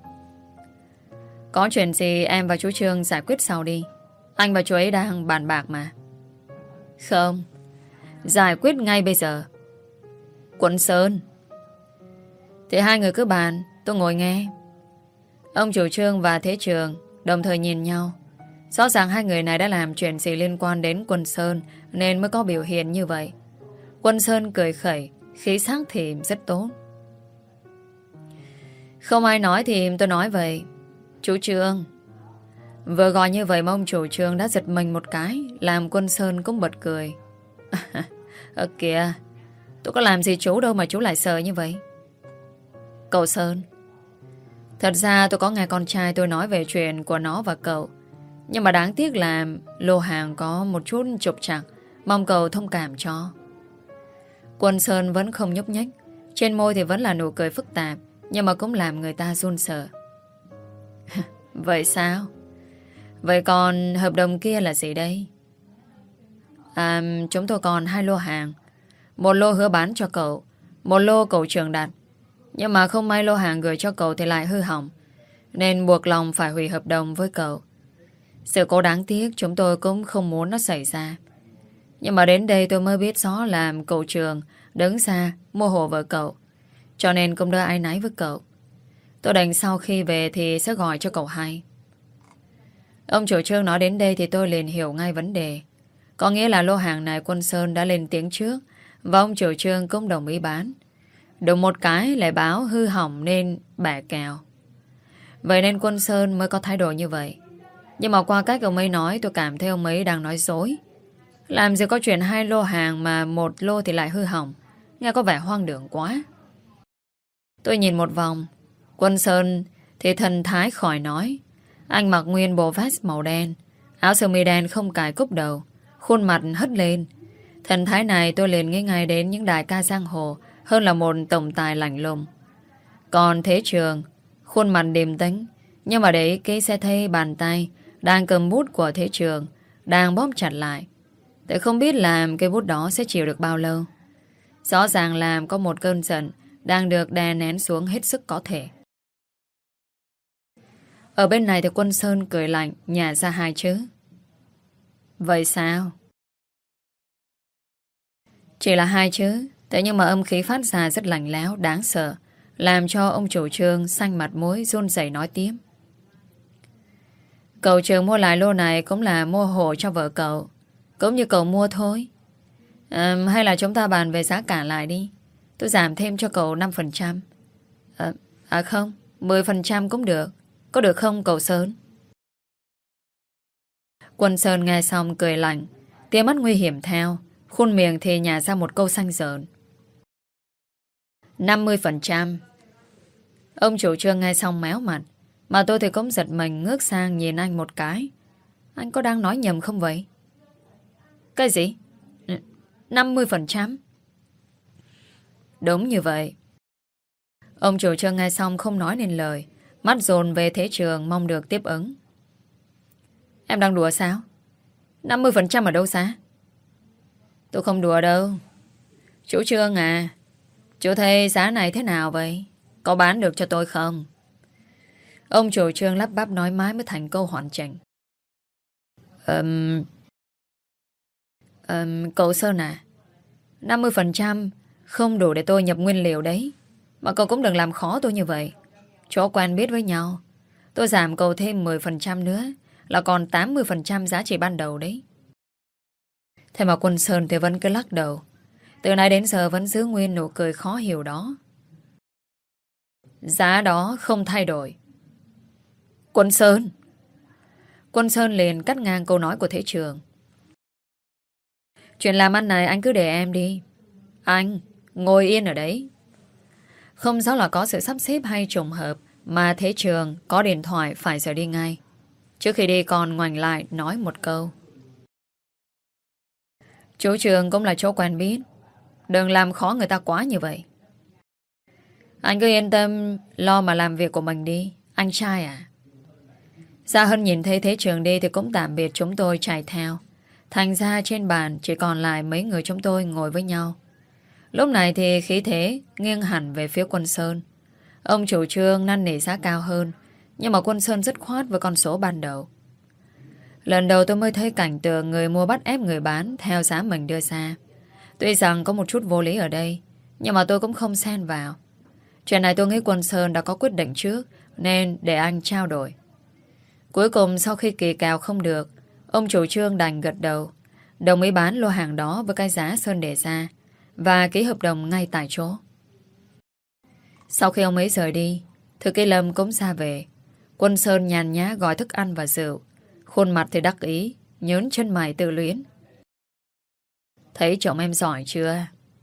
S1: Có chuyện gì em và chú Trương giải quyết sau đi. Anh và chú ấy đang bàn bạc mà. Không, giải quyết ngay bây giờ. Quân Sơn. Thì hai người cứ bàn, tôi ngồi nghe. Ông chủ Trương và Thế Trường đồng thời nhìn nhau. Rõ ràng hai người này đã làm chuyện gì liên quan đến Quân Sơn, nên mới có biểu hiện như vậy. Quân Sơn cười khẩy, khí sắc thì rất tốt. Không ai nói thì tôi nói vậy. Chú Trương. Vừa gọi như vậy mà ông chủ Trương đã giật mình một cái, làm Quân Sơn cũng bật cười. Kìa, tôi có làm gì chú đâu mà chú lại sợ như vậy. Cậu Sơn, thật ra tôi có nghe con trai tôi nói về chuyện của nó và cậu, nhưng mà đáng tiếc là lô hàng có một chút trục trặc, mong cậu thông cảm cho. Quân Sơn vẫn không nhúc nhích, trên môi thì vẫn là nụ cười phức tạp, nhưng mà cũng làm người ta run sợ. Vậy sao? Vậy còn hợp đồng kia là gì đây? Chúng tôi còn 2 lô hàng. Một lô hứa bán cho cậu, một lô cậu Trường đặt. Nhưng mà không may lô hàng gửi cho cậu thì lại hư hỏng, nên buộc lòng phải hủy hợp đồng với cậu. Sự cố đáng tiếc chúng tôi cũng không muốn nó xảy ra. Nhưng mà đến đây tôi mới biết rõ là cậu Trường đứng xa mua hộ vợ cậu, cho nên cũng đỡ áy náy với cậu. Tôi định sau khi về thì sẽ gọi cho cậu hay. Ông chủ Trương nói đến đây thì tôi liền hiểu ngay vấn đề. Có nghĩa là lô hàng này Quân Sơn đã lên tiếng trước, và ông chủ Trương cũng đồng ý bán. Đụng một cái lại báo hư hỏng nên bẻ kèo. Vậy nên Quân Sơn mới có thái độ như vậy. Nhưng mà qua cách ông ấy nói, tôi cảm thấy ông ấy đang nói dối. Làm gì có chuyện 2 lô hàng mà một lô thì lại hư hỏng. Nghe có vẻ hoang đường quá. Tôi nhìn một vòng. Quân Sơn thì thần thái khỏi nói. Anh mặc nguyên bộ vest màu đen, áo sơ mi đen không cài cúc đầu, khuôn mặt hất lên. Thần thái này tôi liền nghĩ ngay đến những đại ca giang hồ hơn là một tổng tài lạnh lùng. Còn Thế Trường, khuôn mặt điềm tĩnh, nhưng mà để ý kỹ sẽ thấy bàn tay đang cầm bút của Thế Trường đang bóp chặt lại. Tôi không biết làm cái bút đó sẽ chịu được bao lâu. Rõ ràng làm có một cơn giận đang được đè nén xuống hết sức có thể. Ở bên này thì Quân Sơn cười lạnh, nhả ra 2 chữ. Vậy sao? Chỉ là 2 chữ, thế nhưng mà âm khí phát ra rất lạnh lẽo, đáng sợ, làm cho ông chủ Trương xanh mặt mũi run rẩy nói tiếp. Cậu Trường mua lại lô này cũng là mua hộ cho vợ cậu, cũng như cậu mua thôi. Hay là chúng ta bàn về giá cả lại đi. Tôi giảm thêm cho cậu 5%. Không, 10% cũng được. Có được không cậu Sơn? Quân Sơn nghe xong cười lạnh, tia mắt nguy hiểm theo, khuôn miệng thì nhả ra một câu xanh rợn. 50%. Ông chủ Trương nghe xong méo mặt, mà tôi thì cũng giật mình ngước sang nhìn anh một cái. Anh có đang nói nhầm không vậy? Cái gì? 50%? Đúng như vậy. Ông chủ Trương nghe xong không nói nên lời, mắt dồn về Thế Trường mong được tiếp ứng. Em đang đùa sao? 50% ở đâu xa? Tôi không đùa đâu. Chú Trương à, chú thấy giá này thế nào vậy? Có bán được cho tôi không? Ông chủ Trương lắp bắp nói mãi mới thành câu hoàn chỉnh. Cậu Sơn à, 50% không đủ để tôi nhập nguyên liệu đấy. Mà cậu cũng đừng làm khó tôi như vậy. Chỗ quen biết với nhau, tôi giảm cậu thêm 10% nữa là còn 80% giá trị ban đầu đấy. Thế mà Quân Sơn thì vẫn cứ lắc đầu. Từ nãy đến giờ vẫn giữ nguyên nụ cười khó hiểu đó. Giá đó không thay đổi. Quân Sơn! Quân Sơn liền cắt ngang câu nói của Thế Trường. Chuyện làm ăn này anh cứ để em đi. Anh ngồi yên ở đấy. Không rõ là có sự sắp xếp hay trùng hợp mà Thế Trường có điện thoại phải rời đi ngay. Trước khi đi còn ngoảnh lại nói một câu. Chú Trường cũng là chỗ quen biết. Đừng làm khó người ta quá như vậy. Anh cứ yên tâm lo mà làm việc của mình đi. Anh trai à? Gia Hân nhìn thấy Thế Trường đi thì cũng tạm biệt chúng tôi chạy theo. Thành ra trên bàn chỉ còn lại mấy người chúng tôi ngồi với nhau. Lúc này thì khí thế nghiêng hẳn về phía Quân Sơn. Ông chủ trương năn nỉ giá cao hơn, nhưng mà Quân Sơn dứt khoát với con số ban đầu. Lần đầu tôi mới thấy cảnh tượng người mua bắt ép người bán theo giá mình đưa ra. Tuy rằng có một chút vô lý ở đây, nhưng mà tôi cũng không xen vào. Chuyện này tôi nghĩ Quân Sơn đã có quyết định trước, nên để anh trao đổi. Cuối cùng sau khi kỳ kèo không được, ông chủ trương đành gật đầu, đồng ý bán lô hàng đó với cái giá Sơn đề ra và ký hợp đồng ngay tại chỗ. Sau khi ông ấy rời đi, Thư ký Lâm cũng ra về. Quân Sơn nhàn nhã gọi thức ăn và rượu, khuôn mặt thì đắc ý, nhớn chân mày tự luyến. Thấy chồng em giỏi chưa?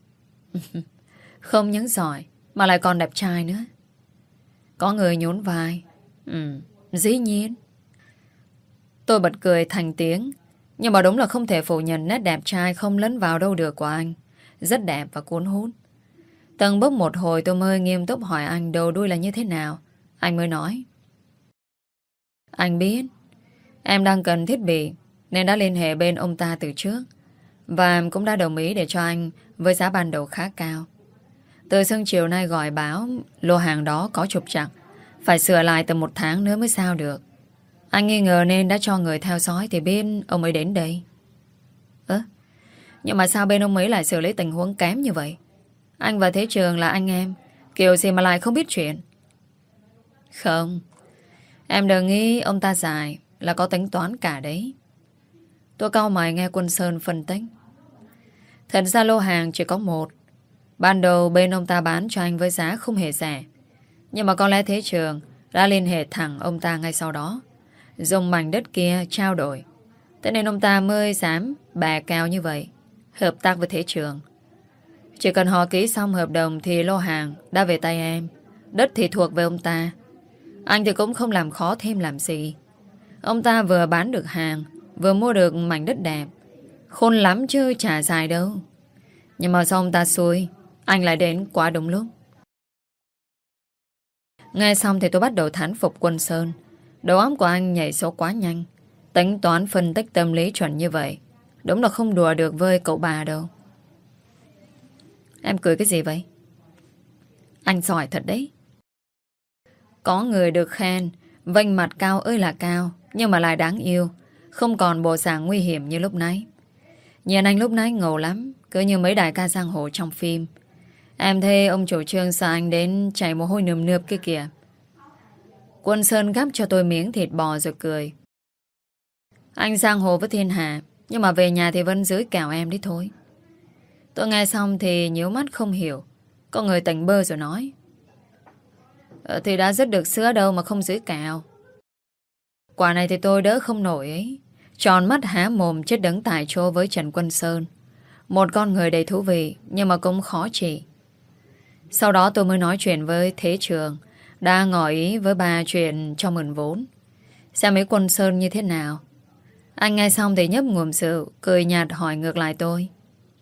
S1: Không những giỏi mà lại còn đẹp trai nữa. Có người nhún vai. Dĩ nhiên. Tôi bật cười thành tiếng. Nhưng mà đúng là không thể phủ nhận nét đẹp trai không lấn vào đâu được của anh. Rất đẹp và cuốn hút. Từng bước một hồi tôi mới nghiêm túc hỏi anh đầu đuôi là như thế nào. Anh mới nói. Anh biết em đang cần thiết bị nên đã liên hệ bên ông ta từ trước. Và em cũng đã đồng ý để cho anh với giá ban đầu khá cao. Từ sân chiều nay gọi báo lô hàng đó có trục trặc, phải sửa lại từ 1 tháng nữa mới sao được. Anh nghi ngờ nên đã cho người theo dõi thì biết ông ấy đến đây. Nhưng mà sao bên ông ấy lại xử lý tình huống kém như vậy? Anh và Thế Trường là anh em, kiểu gì mà lại không biết chuyện? Không, em đừng nghĩ ông ta dài là có tính toán cả đấy. Tôi cau mày nghe Quân Sơn phân tích. Thật ra lô hàng chỉ có một. Ban đầu bên ông ta bán cho anh với giá không hề rẻ. Nhưng mà có lẽ Thế Trường đã liên hệ thẳng ông ta ngay sau đó, dùng mảnh đất kia trao đổi. Thế nên ông ta mới dám bè cao như vậy, hợp tác với Thế Trường. Chỉ cần họ ký xong hợp đồng thì lô hàng đã về tay em, đất thì thuộc về ông ta. Anh thì cũng không làm khó thêm làm gì. Ông ta vừa bán được hàng, vừa mua được mảnh đất đẹp. Khôn lắm chứ chả dài đâu. Nhưng mà sao ông ta xui, anh lại đến quá đúng lúc. Nghe xong thì tôi bắt đầu thán phục Quân Sơn. Đầu óc của anh nhảy số quá nhanh. Tính toán phân tích tâm lý chuẩn như vậy, đúng là không đùa được với cậu bà đâu. Em cười cái gì vậy? Anh giỏi thật đấy. Có người được khen vênh mặt cao ơi là cao, nhưng mà lại đáng yêu, không còn bộ dạng nguy hiểm như lúc nãy. Nhìn anh lúc nãy ngầu lắm, cứ như mấy đại ca giang hồ trong phim. Em thấy ông chủ trương sợ anh đến chảy mồ hôi nườm nượp kia kìa. Quân Sơn gắp cho tôi miếng thịt bò rồi cười. Anh giang hồ với thiên hạ, nhưng mà về nhà thì vẫn dưới kèo em đi thôi. Tôi nghe xong thì nhíu mắt không hiểu. Có người tỉnh bơ rồi nói. Thì đã rất được sữa đâu mà không dưới kèo. Quả này thì tôi đỡ không nổi ấy. Tròn mắt há mồm chết đứng tại chỗ với Trần Quân Sơn. Một con người đầy thú vị, nhưng mà cũng khó trị. Sau đó tôi mới nói chuyện với Thế Trường, đã ngỏ ý với bà chuyện cho mượn vốn. Xem mấy Quân Sơn như thế nào. Anh nghe xong thì nhấp ngụm rượu, cười nhạt hỏi ngược lại tôi.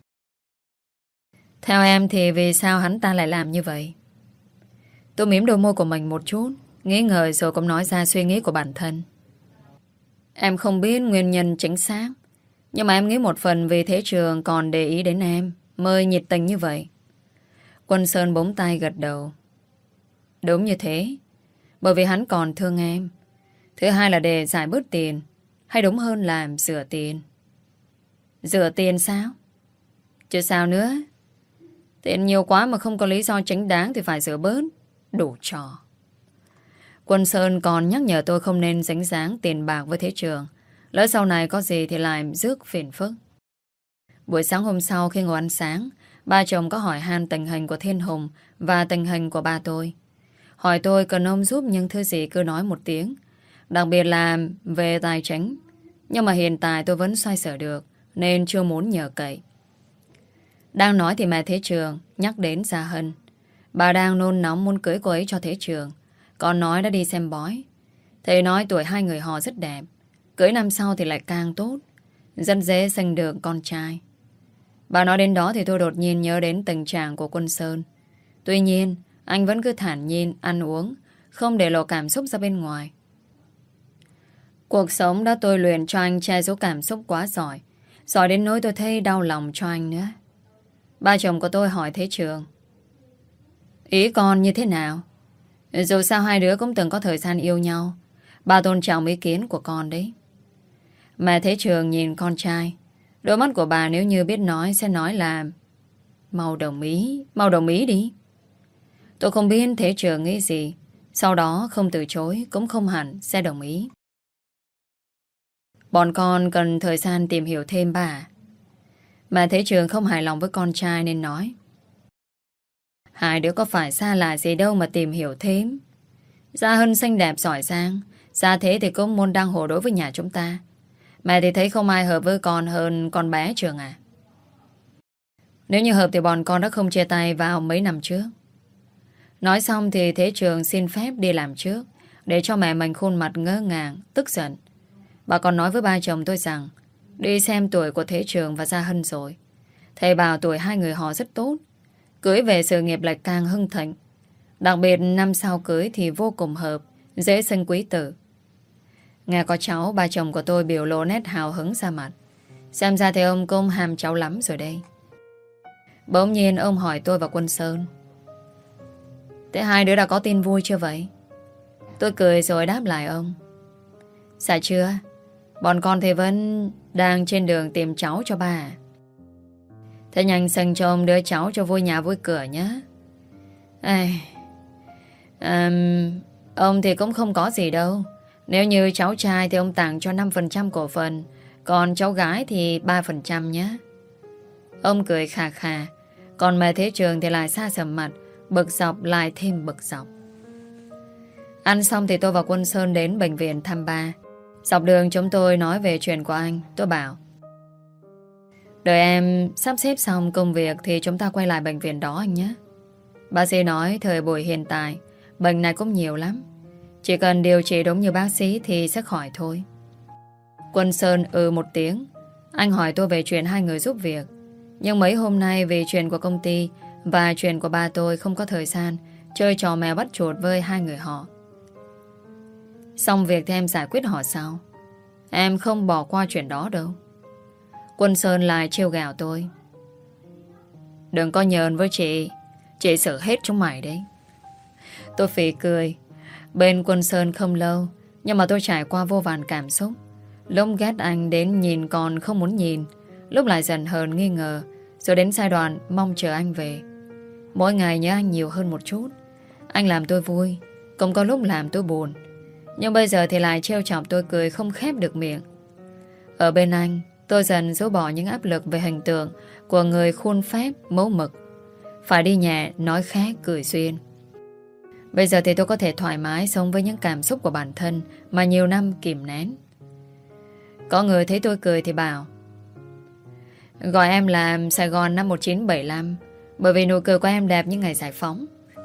S1: Theo em thì vì sao hắn ta lại làm như vậy? Tôi mím đôi môi của mình một chút, nghĩ ngợi rồi cũng nói ra suy nghĩ của bản thân. Em không biết nguyên nhân chính xác, nhưng mà em nghĩ một phần vì Thế Trường còn để ý đến em, mới nhiệt tình như vậy. Quân Sơn búng tay gật đầu. Đúng như thế, bởi vì hắn còn thương em. Thứ hai là để giải bớt tiền, hay đúng hơn là rửa tiền. Rửa tiền sao? Chứ sao nữa? Tiền nhiều quá mà không có lý do chính đáng thì phải rửa bớt. Đủ trò. Quân Sơn còn nhắc nhở tôi không nên dính dáng tiền bạc với Thế Trường. Lỡ sau này có gì thì lại rước phiền phức. Buổi sáng hôm sau khi ngồi ăn sáng, ba chồng có hỏi han tình hình của Thiên Hùng và tình hình của ba tôi. Hỏi tôi cần ông giúp những thứ gì cứ nói một tiếng, đặc biệt là về tài chính. Nhưng mà hiện tại tôi vẫn xoay sở được nên chưa muốn nhờ cậy. Đang nói thì mẹ Thế Trường nhắc đến Gia Hân. Bà đang nôn nóng muốn cưới cô ấy cho Thế Trường. Còn nói đã đi xem bói. Thầy nói tuổi hai người họ rất đẹp, cưới năm sau thì lại càng tốt, rất dễ sinh được con trai. Bà nói đến đó thì tôi đột nhiên nhớ đến tình trạng của Quân Sơn. Tuy nhiên anh vẫn cứ thản nhiên ăn uống, không để lộ cảm xúc ra bên ngoài. Cuộc sống đã tôi luyện cho anh che giấu cảm xúc quá giỏi. Giỏi đến nỗi tôi thấy đau lòng cho anh nữa. Ba chồng của tôi hỏi Thế Trường: ý con như thế nào? Dù sao hai đứa cũng từng có thời gian yêu nhau. Ba tôn trọng ý kiến của con đấy. Mẹ Thế Trường nhìn con trai. Đôi mắt của bà nếu như biết nói sẽ nói là: mau đồng ý đi. Tôi không biết Thế Trường nghĩ gì. Sau đó không từ chối cũng không hẳn sẽ đồng ý. Bọn con cần thời gian tìm hiểu thêm bà. Mà Thế Trường không hài lòng với con trai nên nói: hai đứa có phải xa lạ gì đâu mà tìm hiểu thêm. Gia Hân xinh đẹp giỏi giang, Gia Thế thì cũng môn đăng hộ đối với nhà chúng ta. Mẹ thì thấy không ai hợp với con hơn con bé Trường à. Nếu như hợp thì bọn con đã không chia tay vào mấy năm trước. Nói xong thì Thế Trường xin phép đi làm trước, để cho mẹ mình khuôn mặt ngỡ ngàng, tức giận. Bà còn nói với ba chồng tôi rằng đi xem tuổi của Thế Trường và Gia Hân rồi. Thầy bảo tuổi hai người họ rất tốt, cưới về sự nghiệp lại càng hưng thịnh. Đặc biệt năm sau cưới thì vô cùng hợp, dễ sinh quý tử. Nghe có cháu, ba chồng của tôi biểu lộ nét hào hứng ra mặt. Xem ra thì ông cũng ham cháu lắm rồi đây. Bỗng nhiên ông hỏi tôi và Quân Sơn: thế hai đứa đã có tin vui chưa vậy? Tôi cười rồi đáp lại ông: dạ chưa. Bọn con thì vẫn đang trên đường tìm cháu cho bà. Thế nhanh sinh cho ông đứa cháu cho vui nhà vui cửa nhé. Ông thì cũng không có gì đâu. Nếu như cháu trai thì ông tặng cho 5% cổ phần, còn cháu gái thì 3% nhé. Ông cười khà khà. Còn mẹ Thế Trường thì lại xa sầm mặt, bực dọc lại thêm bực dọc. Ăn xong thì tôi và Quân Sơn đến bệnh viện thăm ba. Dọc đường chúng tôi nói về chuyện của anh. Tôi bảo: đợi em sắp xếp xong công việc thì chúng ta quay lại bệnh viện đó anh nhé. Bác sĩ nói thời buổi hiện tại bệnh này cũng nhiều lắm, chỉ cần điều trị đúng như bác sĩ thì sẽ khỏi thôi. Quân Sơn một tiếng. Anh hỏi tôi về chuyện hai người giúp việc. Nhưng mấy hôm nay vì chuyện của công ty và chuyện của ba tôi không có thời gian chơi trò mèo bắt chuột với hai người họ. Xong việc thì em giải quyết họ sau. Em không bỏ qua chuyện đó đâu. Quân Sơn lại trêu ghẹo tôi: đừng có nhờn với chị xử hết chúng mày đấy. Tôi phì cười. Bên Quân Sơn không lâu, nhưng mà tôi trải qua vô vàn cảm xúc. Lúc ghét anh đến nhìn còn không muốn nhìn, lúc lại giận hờn nghi ngờ, rồi đến giai đoạn mong chờ anh về. Mỗi ngày nhớ anh nhiều hơn một chút. Anh làm tôi vui, cũng có lúc làm tôi buồn. Nhưng bây giờ thì lại trêu chọc tôi cười không khép được miệng. Ở bên anh, tôi dần dỡ bỏ những áp lực về hình tượng của người khuôn phép, mẫu mực. Phải đi nhẹ, nói khác, cười xuyên. Bây giờ thì tôi có thể thoải mái sống với những cảm xúc của bản thân mà nhiều năm kìm nén. Có người thấy tôi cười thì bảo: gọi em là Sài Gòn năm 1975, bởi vì nụ cười của em đẹp như ngày giải phóng.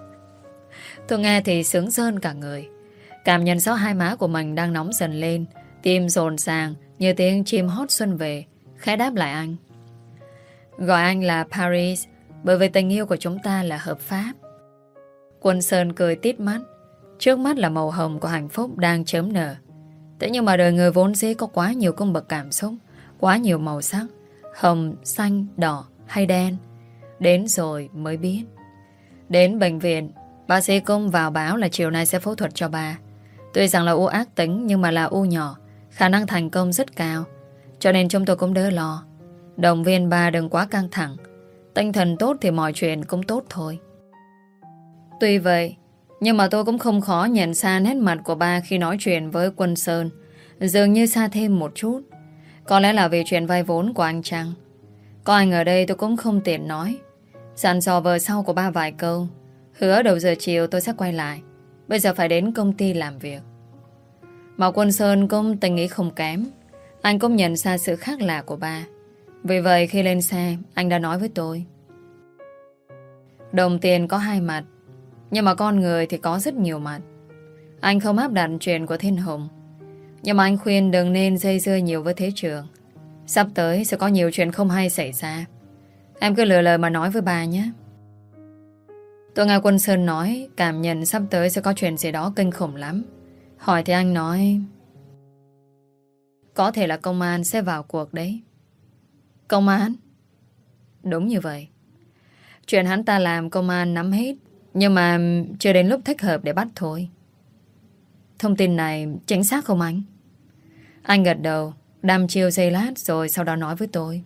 S1: Tôi nghe thì sướng rơn cả người. Cảm nhận rõ hai má của mình đang nóng dần lên, tim rộn ràng như tiếng chim hót xuân về. Khẽ đáp lại anh: gọi anh là Paris, bởi vì tình yêu của chúng ta là hợp pháp. Quân Sơn cười tít mắt. Trước mắt là màu hồng của hạnh phúc đang chớm nở. Thế nhưng mà đời người vốn dĩ có quá nhiều cung bậc cảm xúc, quá nhiều màu sắc, hồng, xanh, đỏ hay đen. Đến rồi mới biết. Đến bệnh viện, bác sĩ cũng vào báo là chiều nay sẽ phẫu thuật cho bà. Tuy rằng là u ác tính nhưng mà là u nhỏ, khả năng thành công rất cao. Cho nên chúng tôi cũng đỡ lo. Động viên bà đừng quá căng thẳng. Tinh thần tốt thì mọi chuyện cũng tốt thôi. Tuy vậy, Nhưng mà tôi cũng không khó nhận ra nét mặt của ba khi nói chuyện với Quân Sơn. Dường như xa thêm một chút. Có lẽ là vì chuyện vay vốn của anh chăng. Có anh ở đây tôi cũng không tiện nói. Dặn dò vợ sau của ba vài câu. Hứa đầu giờ chiều tôi sẽ quay lại. Bây giờ phải đến công ty làm việc. Mà Quân Sơn cũng tình ý không kém. Anh cũng nhận ra sự khác lạ của ba. Vì vậy khi lên xe, anh đã nói với tôi: đồng tiền có hai mặt, nhưng mà con người thì có rất nhiều mặt. Anh không áp đặt chuyện của Thiên Hùng, nhưng mà anh khuyên đừng nên dây dưa nhiều với Thế Trường. Sắp tới sẽ có nhiều chuyện không hay xảy ra. Em cứ lựa lời mà nói với bà nhé. Tôi nghe Quân Sơn nói cảm nhận sắp tới sẽ có chuyện gì đó kinh khủng lắm. Hỏi thì anh nói có thể là công an sẽ vào cuộc đấy. Công an? Đúng như vậy. Chuyện hắn ta làm công an nắm hết, nhưng mà chưa đến lúc thích hợp để bắt thôi. Thông tin này chính xác không anh? Anh gật đầu, đăm chiêu giây lát rồi sau đó nói với tôi: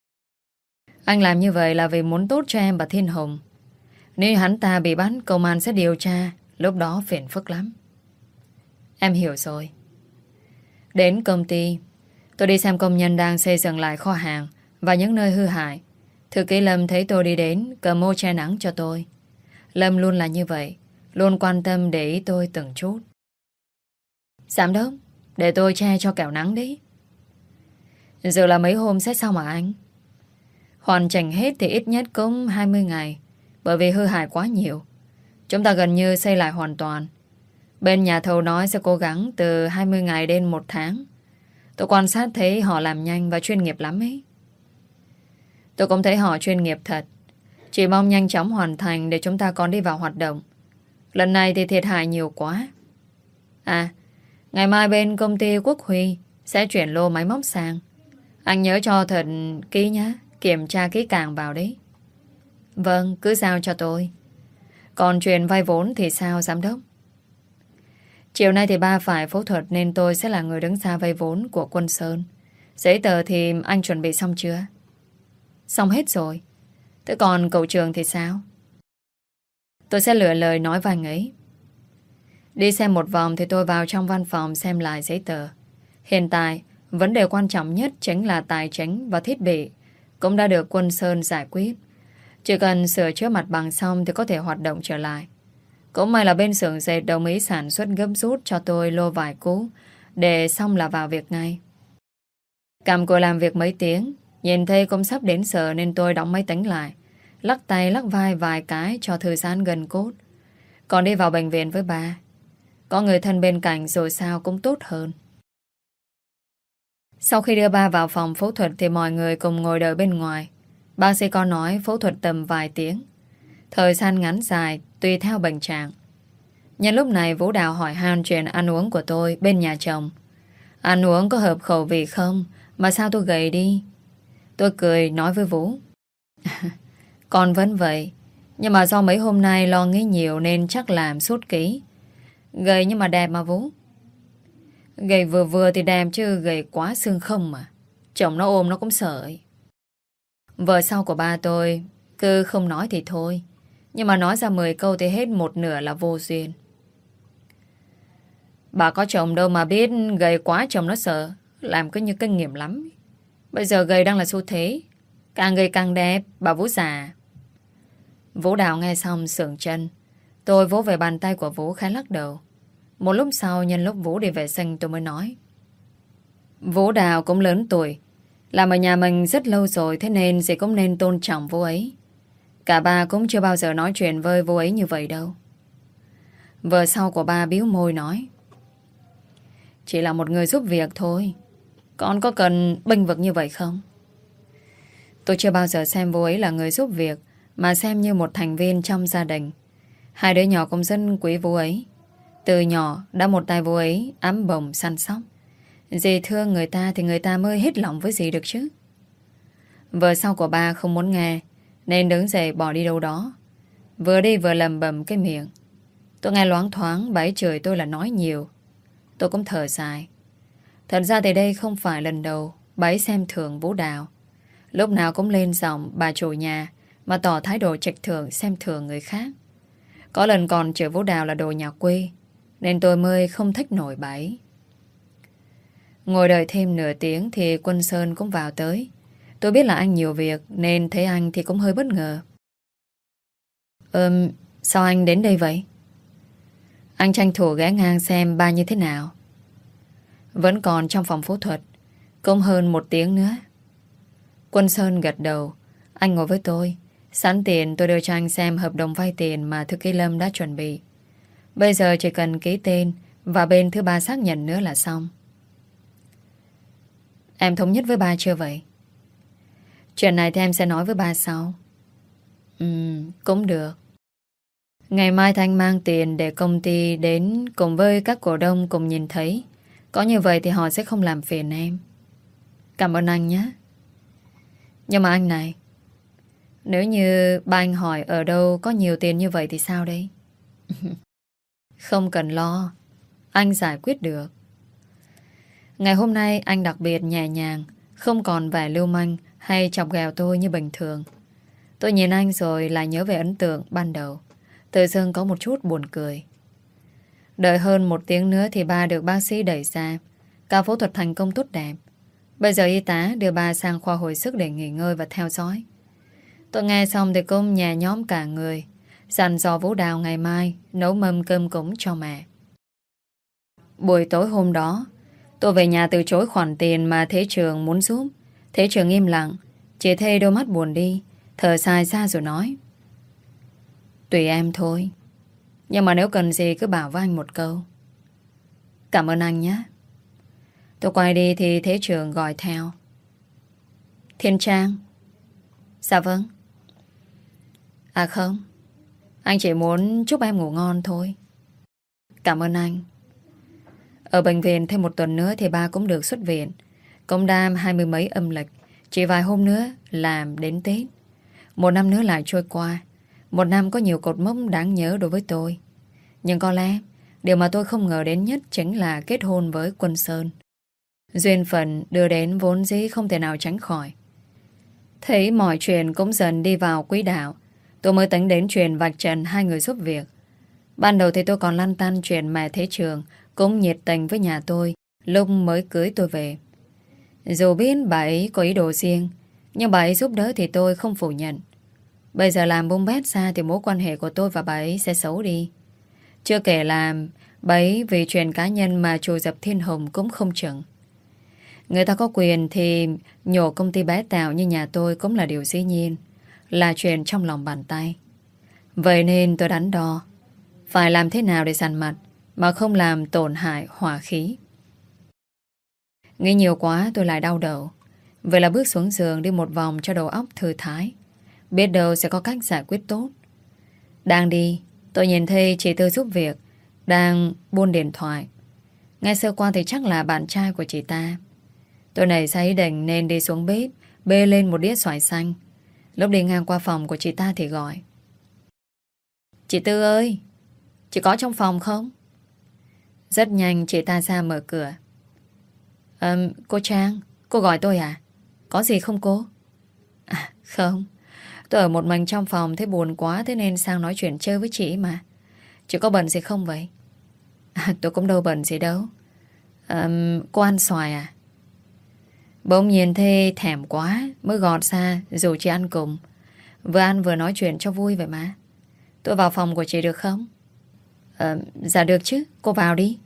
S1: anh làm như vậy là vì muốn tốt cho em và Thiên Hùng. Nếu hắn ta bị bắt, công an sẽ điều tra. Lúc đó phiền phức lắm. Em hiểu rồi. Đến công ty, tôi đi xem công nhân đang xây dựng lại kho hàng và những nơi hư hại. Thư ký Lâm thấy tôi đi đến, cầm ô che nắng cho tôi. Lâm luôn là như vậy, luôn quan tâm để ý tôi từng chút. Giám đốc, để tôi che cho kẻo nắng đấy. Giờ là mấy hôm sẽ xong mà anh? Hoàn chỉnh hết thì ít nhất cũng 20 ngày, bởi vì hư hại quá nhiều. Chúng ta gần như xây lại hoàn toàn. Bên nhà thầu nói sẽ cố gắng từ 20 ngày đến 1 tháng. Tôi quan sát thấy họ làm nhanh và chuyên nghiệp lắm ấy. Tôi cũng thấy họ chuyên nghiệp thật. Chỉ mong nhanh chóng hoàn thành để chúng ta còn đi vào hoạt động. Lần này thì thiệt hại nhiều quá. À, ngày mai bên công ty Quốc Huy sẽ chuyển lô máy móc sang. Anh nhớ cho thật kỹ nhé. Kiểm tra kỹ càng vào đấy. Vâng, cứ giao cho tôi. Còn chuyện vay vốn thì sao giám đốc? Chiều nay thì ba phải phẫu thuật nên tôi sẽ là người đứng ra vay vốn của Quân Sơn. Giấy tờ thì anh chuẩn bị xong chưa? Xong hết rồi. Thế còn cậu Trường thì sao? Tôi sẽ lựa lời nói với anh ấy. Đi xem một vòng thì tôi vào trong văn phòng xem lại giấy tờ. Hiện tại, vấn đề quan trọng nhất chính là tài chính và thiết bị cũng đã được Quân Sơn giải quyết. Chỉ cần sửa chữa mặt bằng xong thì có thể hoạt động trở lại. Cũng may là bên xưởng dệt đồng ý sản xuất gấp rút cho tôi lô vải cũ, để xong là vào việc ngay. Cầm cùi làm việc mấy tiếng, nhìn thấy cũng sắp đến giờ nên tôi đóng máy tính lại, lắc tay lắc vai vài cái cho thời gian gần cốt. Còn đi vào bệnh viện với ba. Có người thân bên cạnh rồi sao cũng tốt hơn. Sau khi đưa ba vào phòng phẫu thuật thì mọi người cùng ngồi đợi bên ngoài. Bác sĩ có nói phẫu thuật tầm vài tiếng. Thời gian ngắn dài tùy theo bệnh trạng. Nhân lúc này Vũ Đào hỏi han chuyện ăn uống của tôi bên nhà chồng. Ăn uống có hợp khẩu vị không? Mà sao tôi gầy đi? Tôi cười nói với Vũ: con vẫn vậy, nhưng mà do mấy hôm nay lo nghĩ nhiều nên chắc làm sút ký. Gầy nhưng mà đẹp mà Vũ. Gầy vừa vừa thì đẹp chứ gầy quá xương không mà. Chồng nó ôm nó cũng sợ ấy. Vợ sau của ba tôi cứ không nói thì thôi, nhưng mà nói ra 10 câu thì hết một nửa là vô duyên. Bà có chồng đâu mà biết gầy quá chồng nó sợ. Làm cứ như kinh nghiệm lắm. Bây giờ gầy đang là xu thế. Càng gầy càng đẹp, bà Vũ già. Vũ Đào nghe xong sượng chân. Tôi vỗ về bàn tay của Vũ khá lắc đầu. Một lúc sau nhân lúc Vũ đi vệ sinh tôi mới nói: Vũ Đào cũng lớn tuổi, làm ở nhà mình rất lâu rồi, thế nên dì cũng nên tôn trọng Vũ ấy. Cả ba cũng chưa bao giờ nói chuyện với Vũ ấy như vậy đâu. Vợ sau của ba bĩu môi nói: chỉ là một người giúp việc thôi, con có cần bênh vực như vậy không? Tôi chưa bao giờ xem Vũ ấy là người giúp việc, mà xem như một thành viên trong gia đình. Hai đứa nhỏ cũng rất quý Vũ ấy. Từ nhỏ đã một tay Vũ ấy ấm bồng săn sóc. Dì thương người ta thì người ta mới hết lòng với dì được chứ. Vợ sau của ba không muốn nghe nên đứng dậy bỏ đi đâu đó. Vừa đi vừa lầm bầm cái miệng. Tôi nghe loáng thoáng bà ấy chửi tôi là nói nhiều. Tôi cũng thở dài. Thật ra thì đây không phải lần đầu bà ấy xem thường Vũ Đào. Lúc nào cũng lên giọng bà chủ nhà mà tỏ thái độ trịch thượng xem thường người khác. Có lần còn chửi Vũ Đào là đồ nhà quê, nên tôi mới không thích nổi bà ấy. Ngồi đợi thêm nửa tiếng thì Quân Sơn cũng vào tới. Tôi biết là anh nhiều việc, nên thấy anh thì cũng hơi bất ngờ. Sao anh đến đây vậy? Anh tranh thủ ghé ngang xem ba như thế nào. Vẫn còn trong phòng phẫu thuật, cũng hơn 1 tiếng nữa. Quân Sơn gật đầu. Anh ngồi với tôi. Sẵn tiền tôi đưa cho anh xem hợp đồng vay tiền mà Thư ký Lâm đã chuẩn bị. Bây giờ chỉ cần ký tên và bên thứ ba xác nhận nữa là xong. Em thống nhất với ba chưa vậy? Chuyện này thì em sẽ nói với ba sau. Cũng được. Ngày mai Thanh mang tiền để công ty đến cùng với các cổ đông cùng nhìn thấy. Có như vậy thì họ sẽ không làm phiền em. Cảm ơn anh nhé. Nhưng mà anh này, nếu như ba anh hỏi ở đâu có nhiều tiền như vậy thì sao đây? Không cần lo, anh giải quyết được. Ngày hôm nay anh đặc biệt nhẹ nhàng, không còn vẻ lưu manh hay chọc ghẹo tôi như bình thường. Tôi nhìn anh rồi lại nhớ về ấn tượng ban đầu. Tự dưng có một chút buồn cười. Đợi hơn 1 tiếng nữa thì ba được bác sĩ đẩy ra. Ca phẫu thuật thành công tốt đẹp. Bây giờ y tá đưa ba sang khoa hồi sức để nghỉ ngơi và theo dõi. Tôi nghe xong thì cũng nhẹ nhõm cả người. Dặn dò Vũ Đào ngày mai nấu mâm cơm cúng cho mẹ. Buổi tối hôm đó, tôi về nhà từ chối khoản tiền mà Thế Trường muốn giúp. Thế Trường im lặng, chỉ thê đôi mắt buồn đi, thở dài ra rồi nói: Tùy em thôi, nhưng mà nếu cần gì cứ bảo với anh một câu. Cảm ơn anh nhé. Tôi quay đi thì Thế Trường gọi theo: Thiên Trang. Dạ vâng. À không, anh chỉ muốn chúc em ngủ ngon thôi. Cảm ơn anh. Ở bệnh viện thêm 1 tuần nữa thì ba cũng được xuất viện. Công đam 20 mấy âm lịch, chỉ vài hôm nữa làm đến Tết. 1 năm nữa lại trôi qua. 1 năm có nhiều cột mốc đáng nhớ đối với tôi. Nhưng có lẽ điều mà tôi không ngờ đến nhất chính là kết hôn với Quân Sơn. Duyên phận đưa đến vốn dĩ không thể nào tránh khỏi. Thấy mọi chuyện cũng dần đi vào quỹ đạo, tôi mới tính đến chuyện vạch trần hai người giúp việc. Ban đầu thì tôi còn lăn tăn chuyện mẹ Thế Trường cũng nhiệt tình với nhà tôi lúc mới cưới tôi về. Dù biết bà ấy có ý đồ riêng, nhưng bà ấy giúp đỡ thì tôi không phủ nhận. Bây giờ làm bung bét ra thì mối quan hệ của tôi và bà ấy sẽ xấu đi. Chưa kể là bà ấy vì chuyện cá nhân mà trù dập thiên hùng cũng không chừng. Người ta có quyền thì nhổ công ty bé tẹo như nhà tôi cũng là điều dĩ nhiên, là chuyện trong lòng bàn tay. Vậy nên tôi đắn đo phải làm thế nào để săn mặt mà không làm tổn hại hòa khí. Nghĩ nhiều quá tôi lại đau đầu. Vậy là bước xuống giường đi một vòng cho đầu óc thư thái. Biết đâu sẽ có cách giải quyết tốt. Đang đi, tôi nhìn thấy chị Tư giúp việc đang buôn điện thoại. Nghe sơ qua thì chắc là bạn trai của chị ta. Tôi nảy ra ý định nên đi xuống bếp bê lên một đĩa xoài xanh. Lúc đi ngang qua phòng của chị ta thì gọi: Chị Tư ơi, chị có trong phòng không? Rất nhanh chị ta ra mở cửa. Cô Trang, cô gọi tôi à? Có gì không cô? À không, tôi ở một mình trong phòng thấy buồn quá, thế nên sang nói chuyện chơi với chị mà. Chị có bận gì không vậy? Tôi cũng đâu bận gì đâu. Cô ăn xoài à? Bỗng nhiên thế thèm quá mới gọt ra dù chị ăn cùng. Vừa ăn vừa nói chuyện cho vui vậy mà. Tôi vào phòng của chị được không? Dạ được chứ, cô vào đi.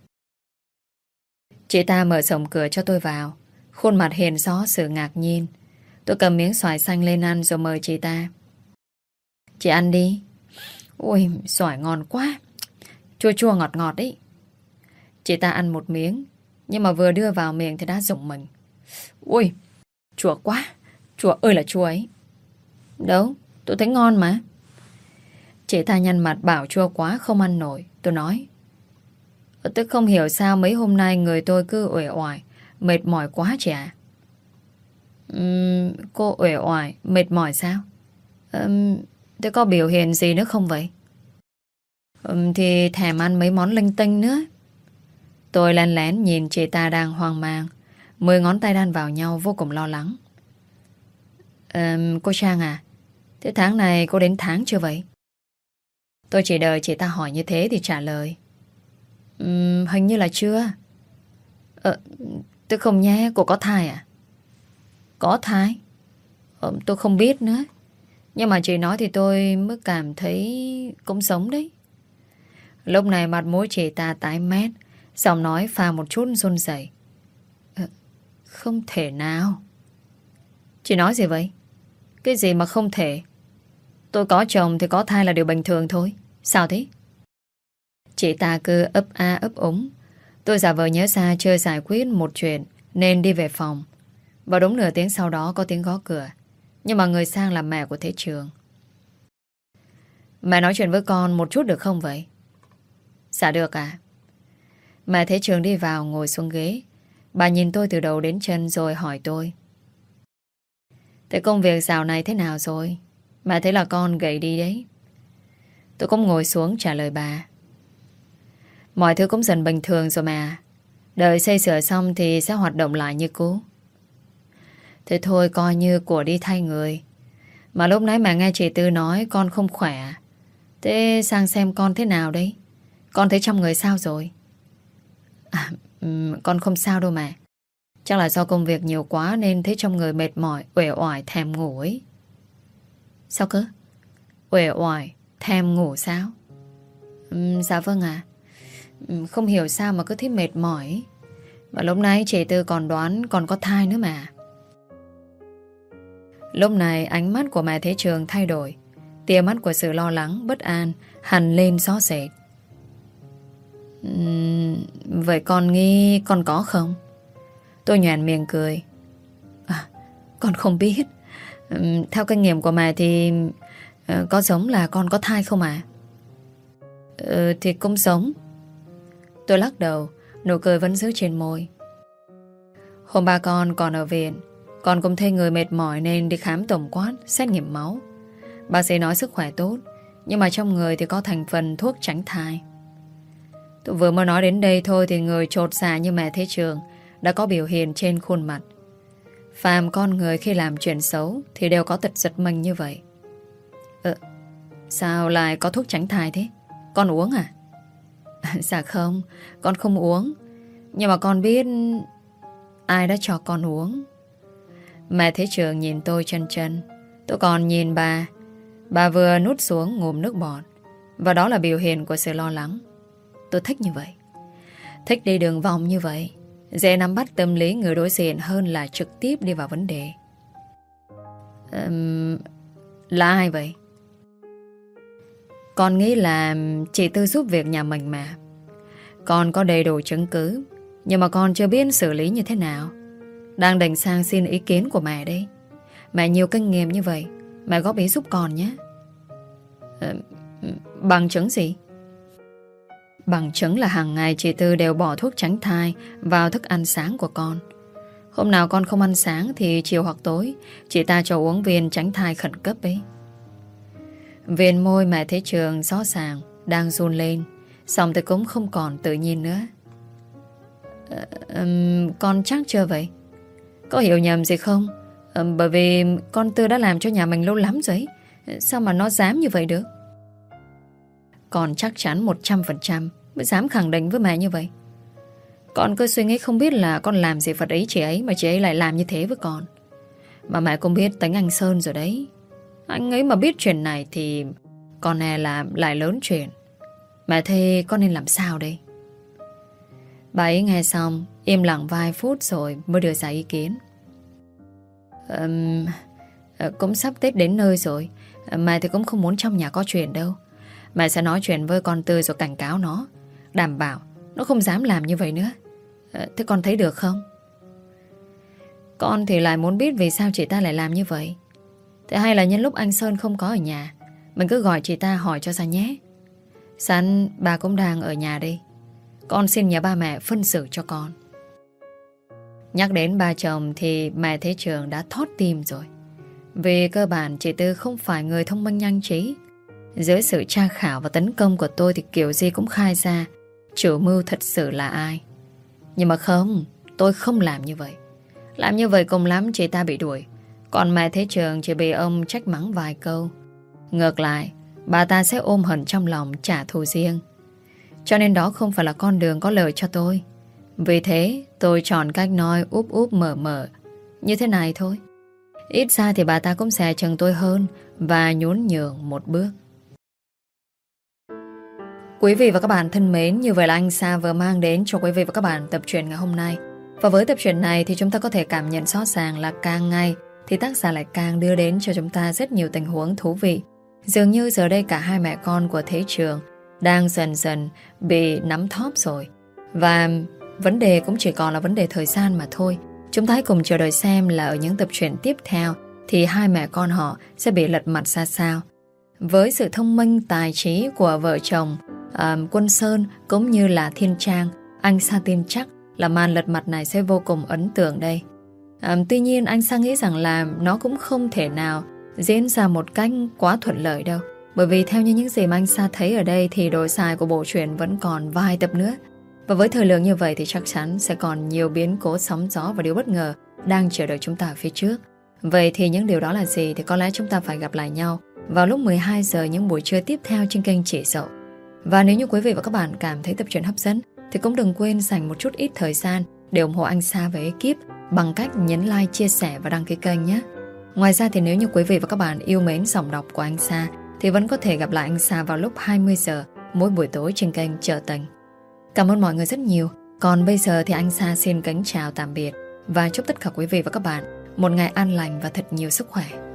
S1: Chị ta mở rộng cửa cho tôi vào. Khuôn mặt hiền rõ sự ngạc nhiên. Tôi cầm miếng xoài xanh lên ăn rồi mời chị ta. Chị ăn đi. Ui, xoài ngon quá. Chua chua ngọt ngọt ấy. Chị ta ăn một miếng, nhưng mà vừa đưa vào miệng thì đã rụng mình. Ui, chua quá. Chua ơi là chua ấy. Đâu, tôi thấy ngon mà. Chị ta nhăn mặt bảo chua quá không ăn nổi. Tôi nói: Tôi không hiểu sao mấy hôm nay người tôi cứ uể oải, mệt mỏi quá chị ạ. Cô uể oải, mệt mỏi sao? Thế có biểu hiện gì nữa không vậy? Thì thèm ăn mấy món linh tinh nữa. Tôi lén lén nhìn chị ta đang hoang mang, 10 ngón tay đan vào nhau vô cùng lo lắng. Cô Trang à, thế tháng này cô đến tháng chưa vậy? Tôi chỉ đợi chị ta hỏi như thế thì trả lời. Hình như là chưa. Tôi không nhé, cô có thai à? Có thai? Tôi không biết nữa. Nhưng mà chị nói thì tôi mới cảm thấy cũng sống đấy. Lúc này mặt mũi chị ta tái mét, giọng nói pha một chút run rẩy. Không thể nào. Chị nói gì vậy? Cái gì mà không thể? Tôi có chồng thì có thai là điều bình thường thôi. Sao thế? Chị ta cứ ấp a ấp úng. Tôi giả vờ nhớ ra chưa giải quyết một chuyện nên đi về phòng. Và đúng nửa tiếng sau đó có tiếng gõ cửa. Nhưng mà người sang là mẹ của Thế Trường. Mẹ nói chuyện với con một chút được không vậy? Dạ được à. Mẹ Thế Trường đi vào ngồi xuống ghế. Bà nhìn tôi từ đầu đến chân rồi hỏi tôi. Thế công việc dạo này thế nào rồi? Mẹ thấy là con gầy đi đấy. Tôi cũng ngồi xuống trả lời bà. Mọi thứ cũng dần bình thường rồi mà. Đợi xây sửa xong thì sẽ hoạt động lại như cũ. Thế thôi coi như của đi thay người. Mà lúc nãy mẹ nghe chị Tư nói con không khỏe. Thế sang xem con thế nào đấy? Con thấy trong người sao rồi? Con không sao đâu mẹ. Chắc là do công việc nhiều quá nên thấy trong người mệt mỏi, uể oải, thèm ngủ ấy. Sao cơ? Uể oải, thèm ngủ sao? Dạ vâng ạ. Không hiểu sao mà cứ thấy mệt mỏi ấy. Và lúc nãy chị Tư còn đoán còn có thai nữa mà. Lúc này ánh mắt của mẹ Thế Trường thay đổi. Tia mắt của sự lo lắng, bất an hằn lên rõ rệt. Vậy con nghĩ con có không? Tôi nhoẻn miệng cười. Con không biết. Theo kinh nghiệm của mẹ thì có giống là con có thai không à? Thì cũng giống. Tôi lắc đầu, nụ cười vẫn giữ trên môi. Hôm ba con còn ở viện, con cũng thấy người mệt mỏi nên đi khám tổng quát, xét nghiệm máu. Bác sĩ nói sức khỏe tốt, nhưng mà trong người thì có thành phần thuốc tránh thai. Tôi vừa mới nói đến đây thôi thì người chột dạ như mẹ Thế Trường đã có biểu hiện trên khuôn mặt. Phàm con người khi làm chuyện xấu thì đều có tật giật mình như vậy. Sao lại có thuốc tránh thai thế? Con uống à? Dạ không, con không uống. Nhưng mà con biết ai đã cho con uống. Mẹ Thế Trường nhìn tôi chân chân. Tôi còn nhìn bà. Bà vừa nuốt xuống ngụm nước bọt. Và đó là biểu hiện của sự lo lắng. Tôi thích như vậy. Thích đi đường vòng như vậy. Dễ nắm bắt tâm lý người đối diện hơn là trực tiếp đi vào vấn đề. Là ai vậy? Con nghĩ là chị Tư giúp việc nhà mình mà. Con có đầy đủ chứng cứ, nhưng mà con chưa biết xử lý như thế nào. Đang định sang xin ý kiến của mẹ đây. Mẹ nhiều kinh nghiệm như vậy, mẹ góp ý giúp con nhé. Bằng chứng gì? Bằng chứng là hàng ngày chị Tư đều bỏ thuốc tránh thai vào thức ăn sáng của con. Hôm nào con không ăn sáng thì chiều hoặc tối chị ta cho uống viên tránh thai khẩn cấp ấy. Viên môi mẹ Thế Trường rõ ràng đang run lên, xong thì cũng không còn tự nhiên nữa. Con chắc chưa vậy? Có hiểu nhầm gì không? Bởi vì con Tư đã làm cho nhà mình lâu lắm rồi. Sao mà nó dám như vậy được? Con chắc chắn 100% mới dám khẳng định với mẹ như vậy. Con cứ suy nghĩ không biết là con làm gì Phật ấy chị ấy mà chị ấy lại làm như thế với con. Mà mẹ cũng biết tính anh Sơn rồi đấy. Anh ấy mà biết chuyện này thì con e là lại lớn chuyện. Mẹ thấy con nên làm sao đây? Bà ấy nghe xong im lặng vài phút rồi mới đưa ra ý kiến. Cũng sắp Tết đến nơi rồi. Mẹ thì cũng không muốn trong nhà có chuyện đâu. Mẹ sẽ nói chuyện với con Tư rồi cảnh cáo nó, đảm bảo nó không dám làm như vậy nữa. Thế con thấy được không? Con thì lại muốn biết vì sao chị ta lại làm như vậy. Thế hay là nhân lúc anh Sơn không có ở nhà, mình cứ gọi chị ta hỏi cho ra nhé. Sẵn bà cũng đang ở nhà đây. Con xin nhờ ba mẹ phân xử cho con. Nhắc đến ba chồng thì mẹ Thế Trường đã thót tim rồi. Vì cơ bản chị Tư không phải người thông minh nhanh trí. Dưới sự tra khảo và tấn công của tôi thì kiểu gì cũng khai ra chủ mưu thật sự là ai. Nhưng mà không, tôi không làm như vậy. Làm như vậy cùng lắm chị ta bị đuổi. Còn mẹ Thế Trường chỉ bị ông trách mắng vài câu. Ngược lại, bà ta sẽ ôm hận trong lòng trả thù riêng. Cho nên đó không phải là con đường có lợi cho tôi. Vì thế tôi chọn cách nói úp úp mở mở như thế này thôi. Ít ra thì bà ta cũng sẽ chừng tôi hơn và nhún nhường một bước. Quý vị và các bạn thân mến, như vậy là anh Sa vừa mang đến cho quý vị và các bạn tập truyện ngày hôm nay. Và với tập truyện này thì chúng ta có thể cảm nhận rõ ràng là càng ngày thì tác giả lại càng đưa đến cho chúng ta rất nhiều tình huống thú vị. Dường như giờ đây cả hai mẹ con của Thế Trường đang dần dần bị nắm thóp rồi. Và vấn đề cũng chỉ còn là vấn đề thời gian mà thôi. Chúng ta hãy cùng chờ đợi xem là ở những tập truyện tiếp theo thì hai mẹ con họ sẽ bị lật mặt ra sao. Với sự thông minh tài trí của vợ chồng Quân Sơn cũng như là Thiên Trang, anh Sa tin chắc là màn lật mặt này sẽ vô cùng ấn tượng đây. Tuy nhiên anh Sa nghĩ rằng là nó cũng không thể nào diễn ra một cách quá thuận lợi đâu. Bởi vì theo như những gì mà anh Sa thấy ở đây thì độ dài của bộ truyện vẫn còn vài tập nữa. Và với thời lượng như vậy thì chắc chắn sẽ còn nhiều biến cố sóng gió và điều bất ngờ đang chờ đợi chúng ta ở phía trước. Vậy thì những điều đó là gì thì có lẽ chúng ta phải gặp lại nhau vào lúc 12 giờ những buổi trưa tiếp theo trên kênh Chị Dậu. Và nếu như quý vị và các bạn cảm thấy tập truyện hấp dẫn thì cũng đừng quên dành một chút ít thời gian để ủng hộ anh Sa và ekip bằng cách nhấn like, chia sẻ và đăng ký kênh nhé. Ngoài ra thì nếu như quý vị và các bạn yêu mến giọng đọc của anh Sa thì vẫn có thể gặp lại anh Sa vào lúc 20 giờ mỗi buổi tối trên kênh Chợ Tình. Cảm ơn mọi người rất nhiều. Còn bây giờ thì anh Sa xin kính chào tạm biệt và chúc tất cả quý vị và các bạn một ngày an lành và thật nhiều sức khỏe.